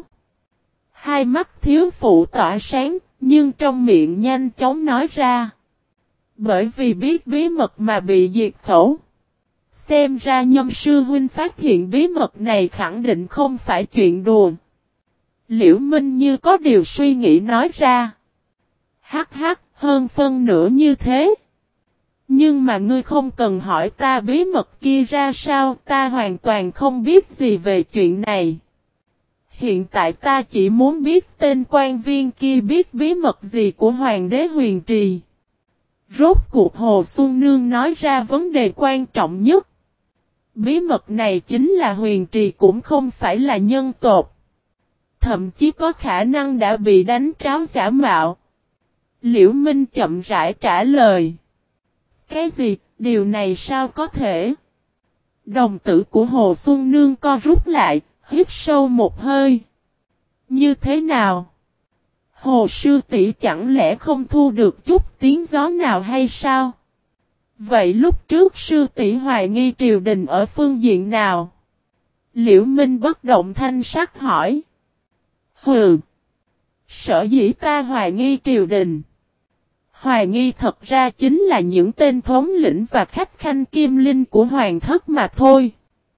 A: Hai mắt thiếu phụ tỏa sáng, nhưng trong miệng nhanh chóng nói ra. Bởi vì biết bí mật mà bị diệt khẩu. Xem ra Nhâm sư huynh phát hiện bí mật này khẳng định không phải chuyện đùa. Liễu Minh như có điều suy nghĩ nói ra. Hắc hắc, hơn phân nửa như thế. Nhưng mà ngươi không cần hỏi ta bí mật kia ra sao, ta hoàn toàn không biết gì về chuyện này. Hiện tại ta chỉ muốn biết tên quan viên kia biết bí mật gì của Hoàng đế Huyền Trì. Rốt cuộc Hồ Xuân Nương nói ra vấn đề quan trọng nhất. Bí mật này chính là Huyền Trì cũng không phải là nhân tộc. Thậm chí có khả năng đã bị đánh tráo giả mạo. Liễu Minh chậm rãi trả lời. Cái gì, điều này sao có thể? Đồng tử của Hồ Xuân Nương co rút lại, hít sâu một hơi. Như thế nào? Hồ sư tỷ chẳng lẽ không thu được chút tiếng gió nào hay sao? Vậy lúc trước sư tỷ hoài nghi triều đình ở phương diện nào? Liễu Minh bất động thanh sắc hỏi. Hừ! Sở dĩ ta hoài nghi triều đình. Hoài nghi thật ra chính là những tên thống lĩnh và khách khanh kim linh của hoàng thất mà thôi.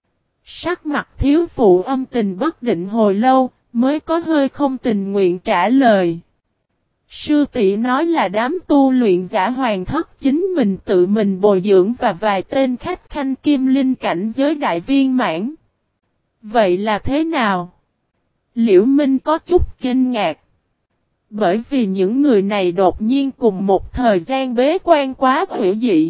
A: Sắc mặt thiếu phụ âm tình bất định hồi lâu, mới có hơi không tình nguyện trả lời. Sư tỷ nói là đám tu luyện giả hoàng thất chính mình tự mình bồi dưỡng và vài tên khách khanh kim linh cảnh giới đại viên mãn. Vậy là thế nào? Liễu Minh có chút kinh ngạc. Bởi vì những người này đột nhiên cùng một thời gian bế quan quá hữu dị.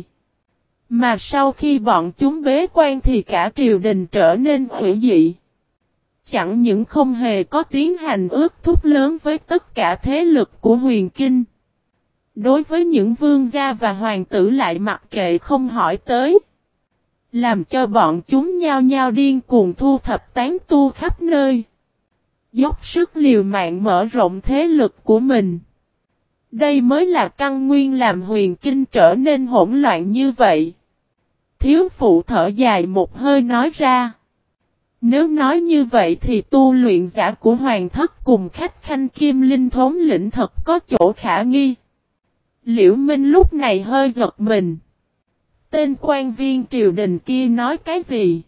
A: Mà sau khi bọn chúng bế quan thì cả triều đình trở nên hữu dị. Chẳng những không hề có tiến hành ước thúc lớn với tất cả thế lực của huyền kinh. Đối với những vương gia và hoàng tử lại mặc kệ không hỏi tới. Làm cho bọn chúng nhao nhao điên cuồng thu thập tán tu khắp nơi. Dốc sức liều mạng mở rộng thế lực của mình. Đây mới là căn nguyên làm huyền kinh trở nên hỗn loạn như vậy. Thiếu phụ thở dài một hơi nói ra. Nếu nói như vậy thì tu luyện giả của hoàng thất cùng khách khanh kim linh thống lĩnh thật có chỗ khả nghi. Liễu Minh lúc này hơi giật mình. Tên quan viên triều đình kia nói cái gì?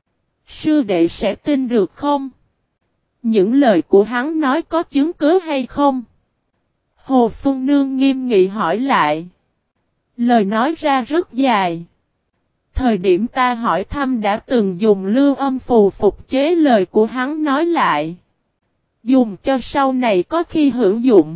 A: Sư đệ sẽ tin được không? Những lời của hắn nói có chứng cứ hay không? Hồ Xuân Nương nghiêm nghị hỏi lại. Lời nói ra rất dài. Thời điểm ta hỏi thăm đã từng dùng lưu âm phù phục chế lời của hắn nói lại. Dùng cho sau này có khi hữu dụng.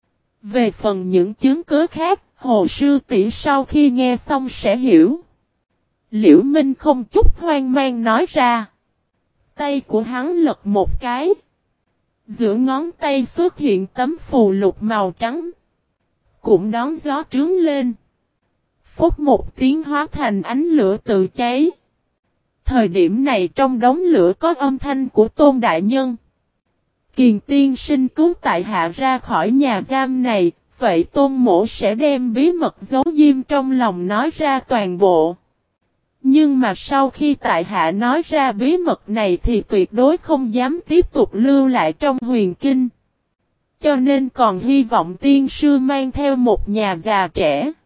A: Về phần những chứng cứ khác, Hồ sư tỷ sau khi nghe xong sẽ hiểu. Liễu Minh không chút hoang mang nói ra. Tay của hắn lật một cái. Giữa ngón tay xuất hiện tấm phù lục màu trắng. Cũng đón gió trướng lên. Phút một tiếng hóa thành ánh lửa tự cháy. Thời điểm này trong đống lửa có âm thanh của Tôn Đại Nhân. Kiền tiên sinh cứu tại hạ ra khỏi nhà giam này. Vậy Tôn mỗ sẽ đem bí mật giấu diêm trong lòng nói ra toàn bộ. Nhưng mà sau khi tại hạ nói ra bí mật này thì tuyệt đối không dám tiếp tục lưu lại trong huyền kinh. Cho nên còn hy vọng tiên sư mang theo một nhà già trẻ.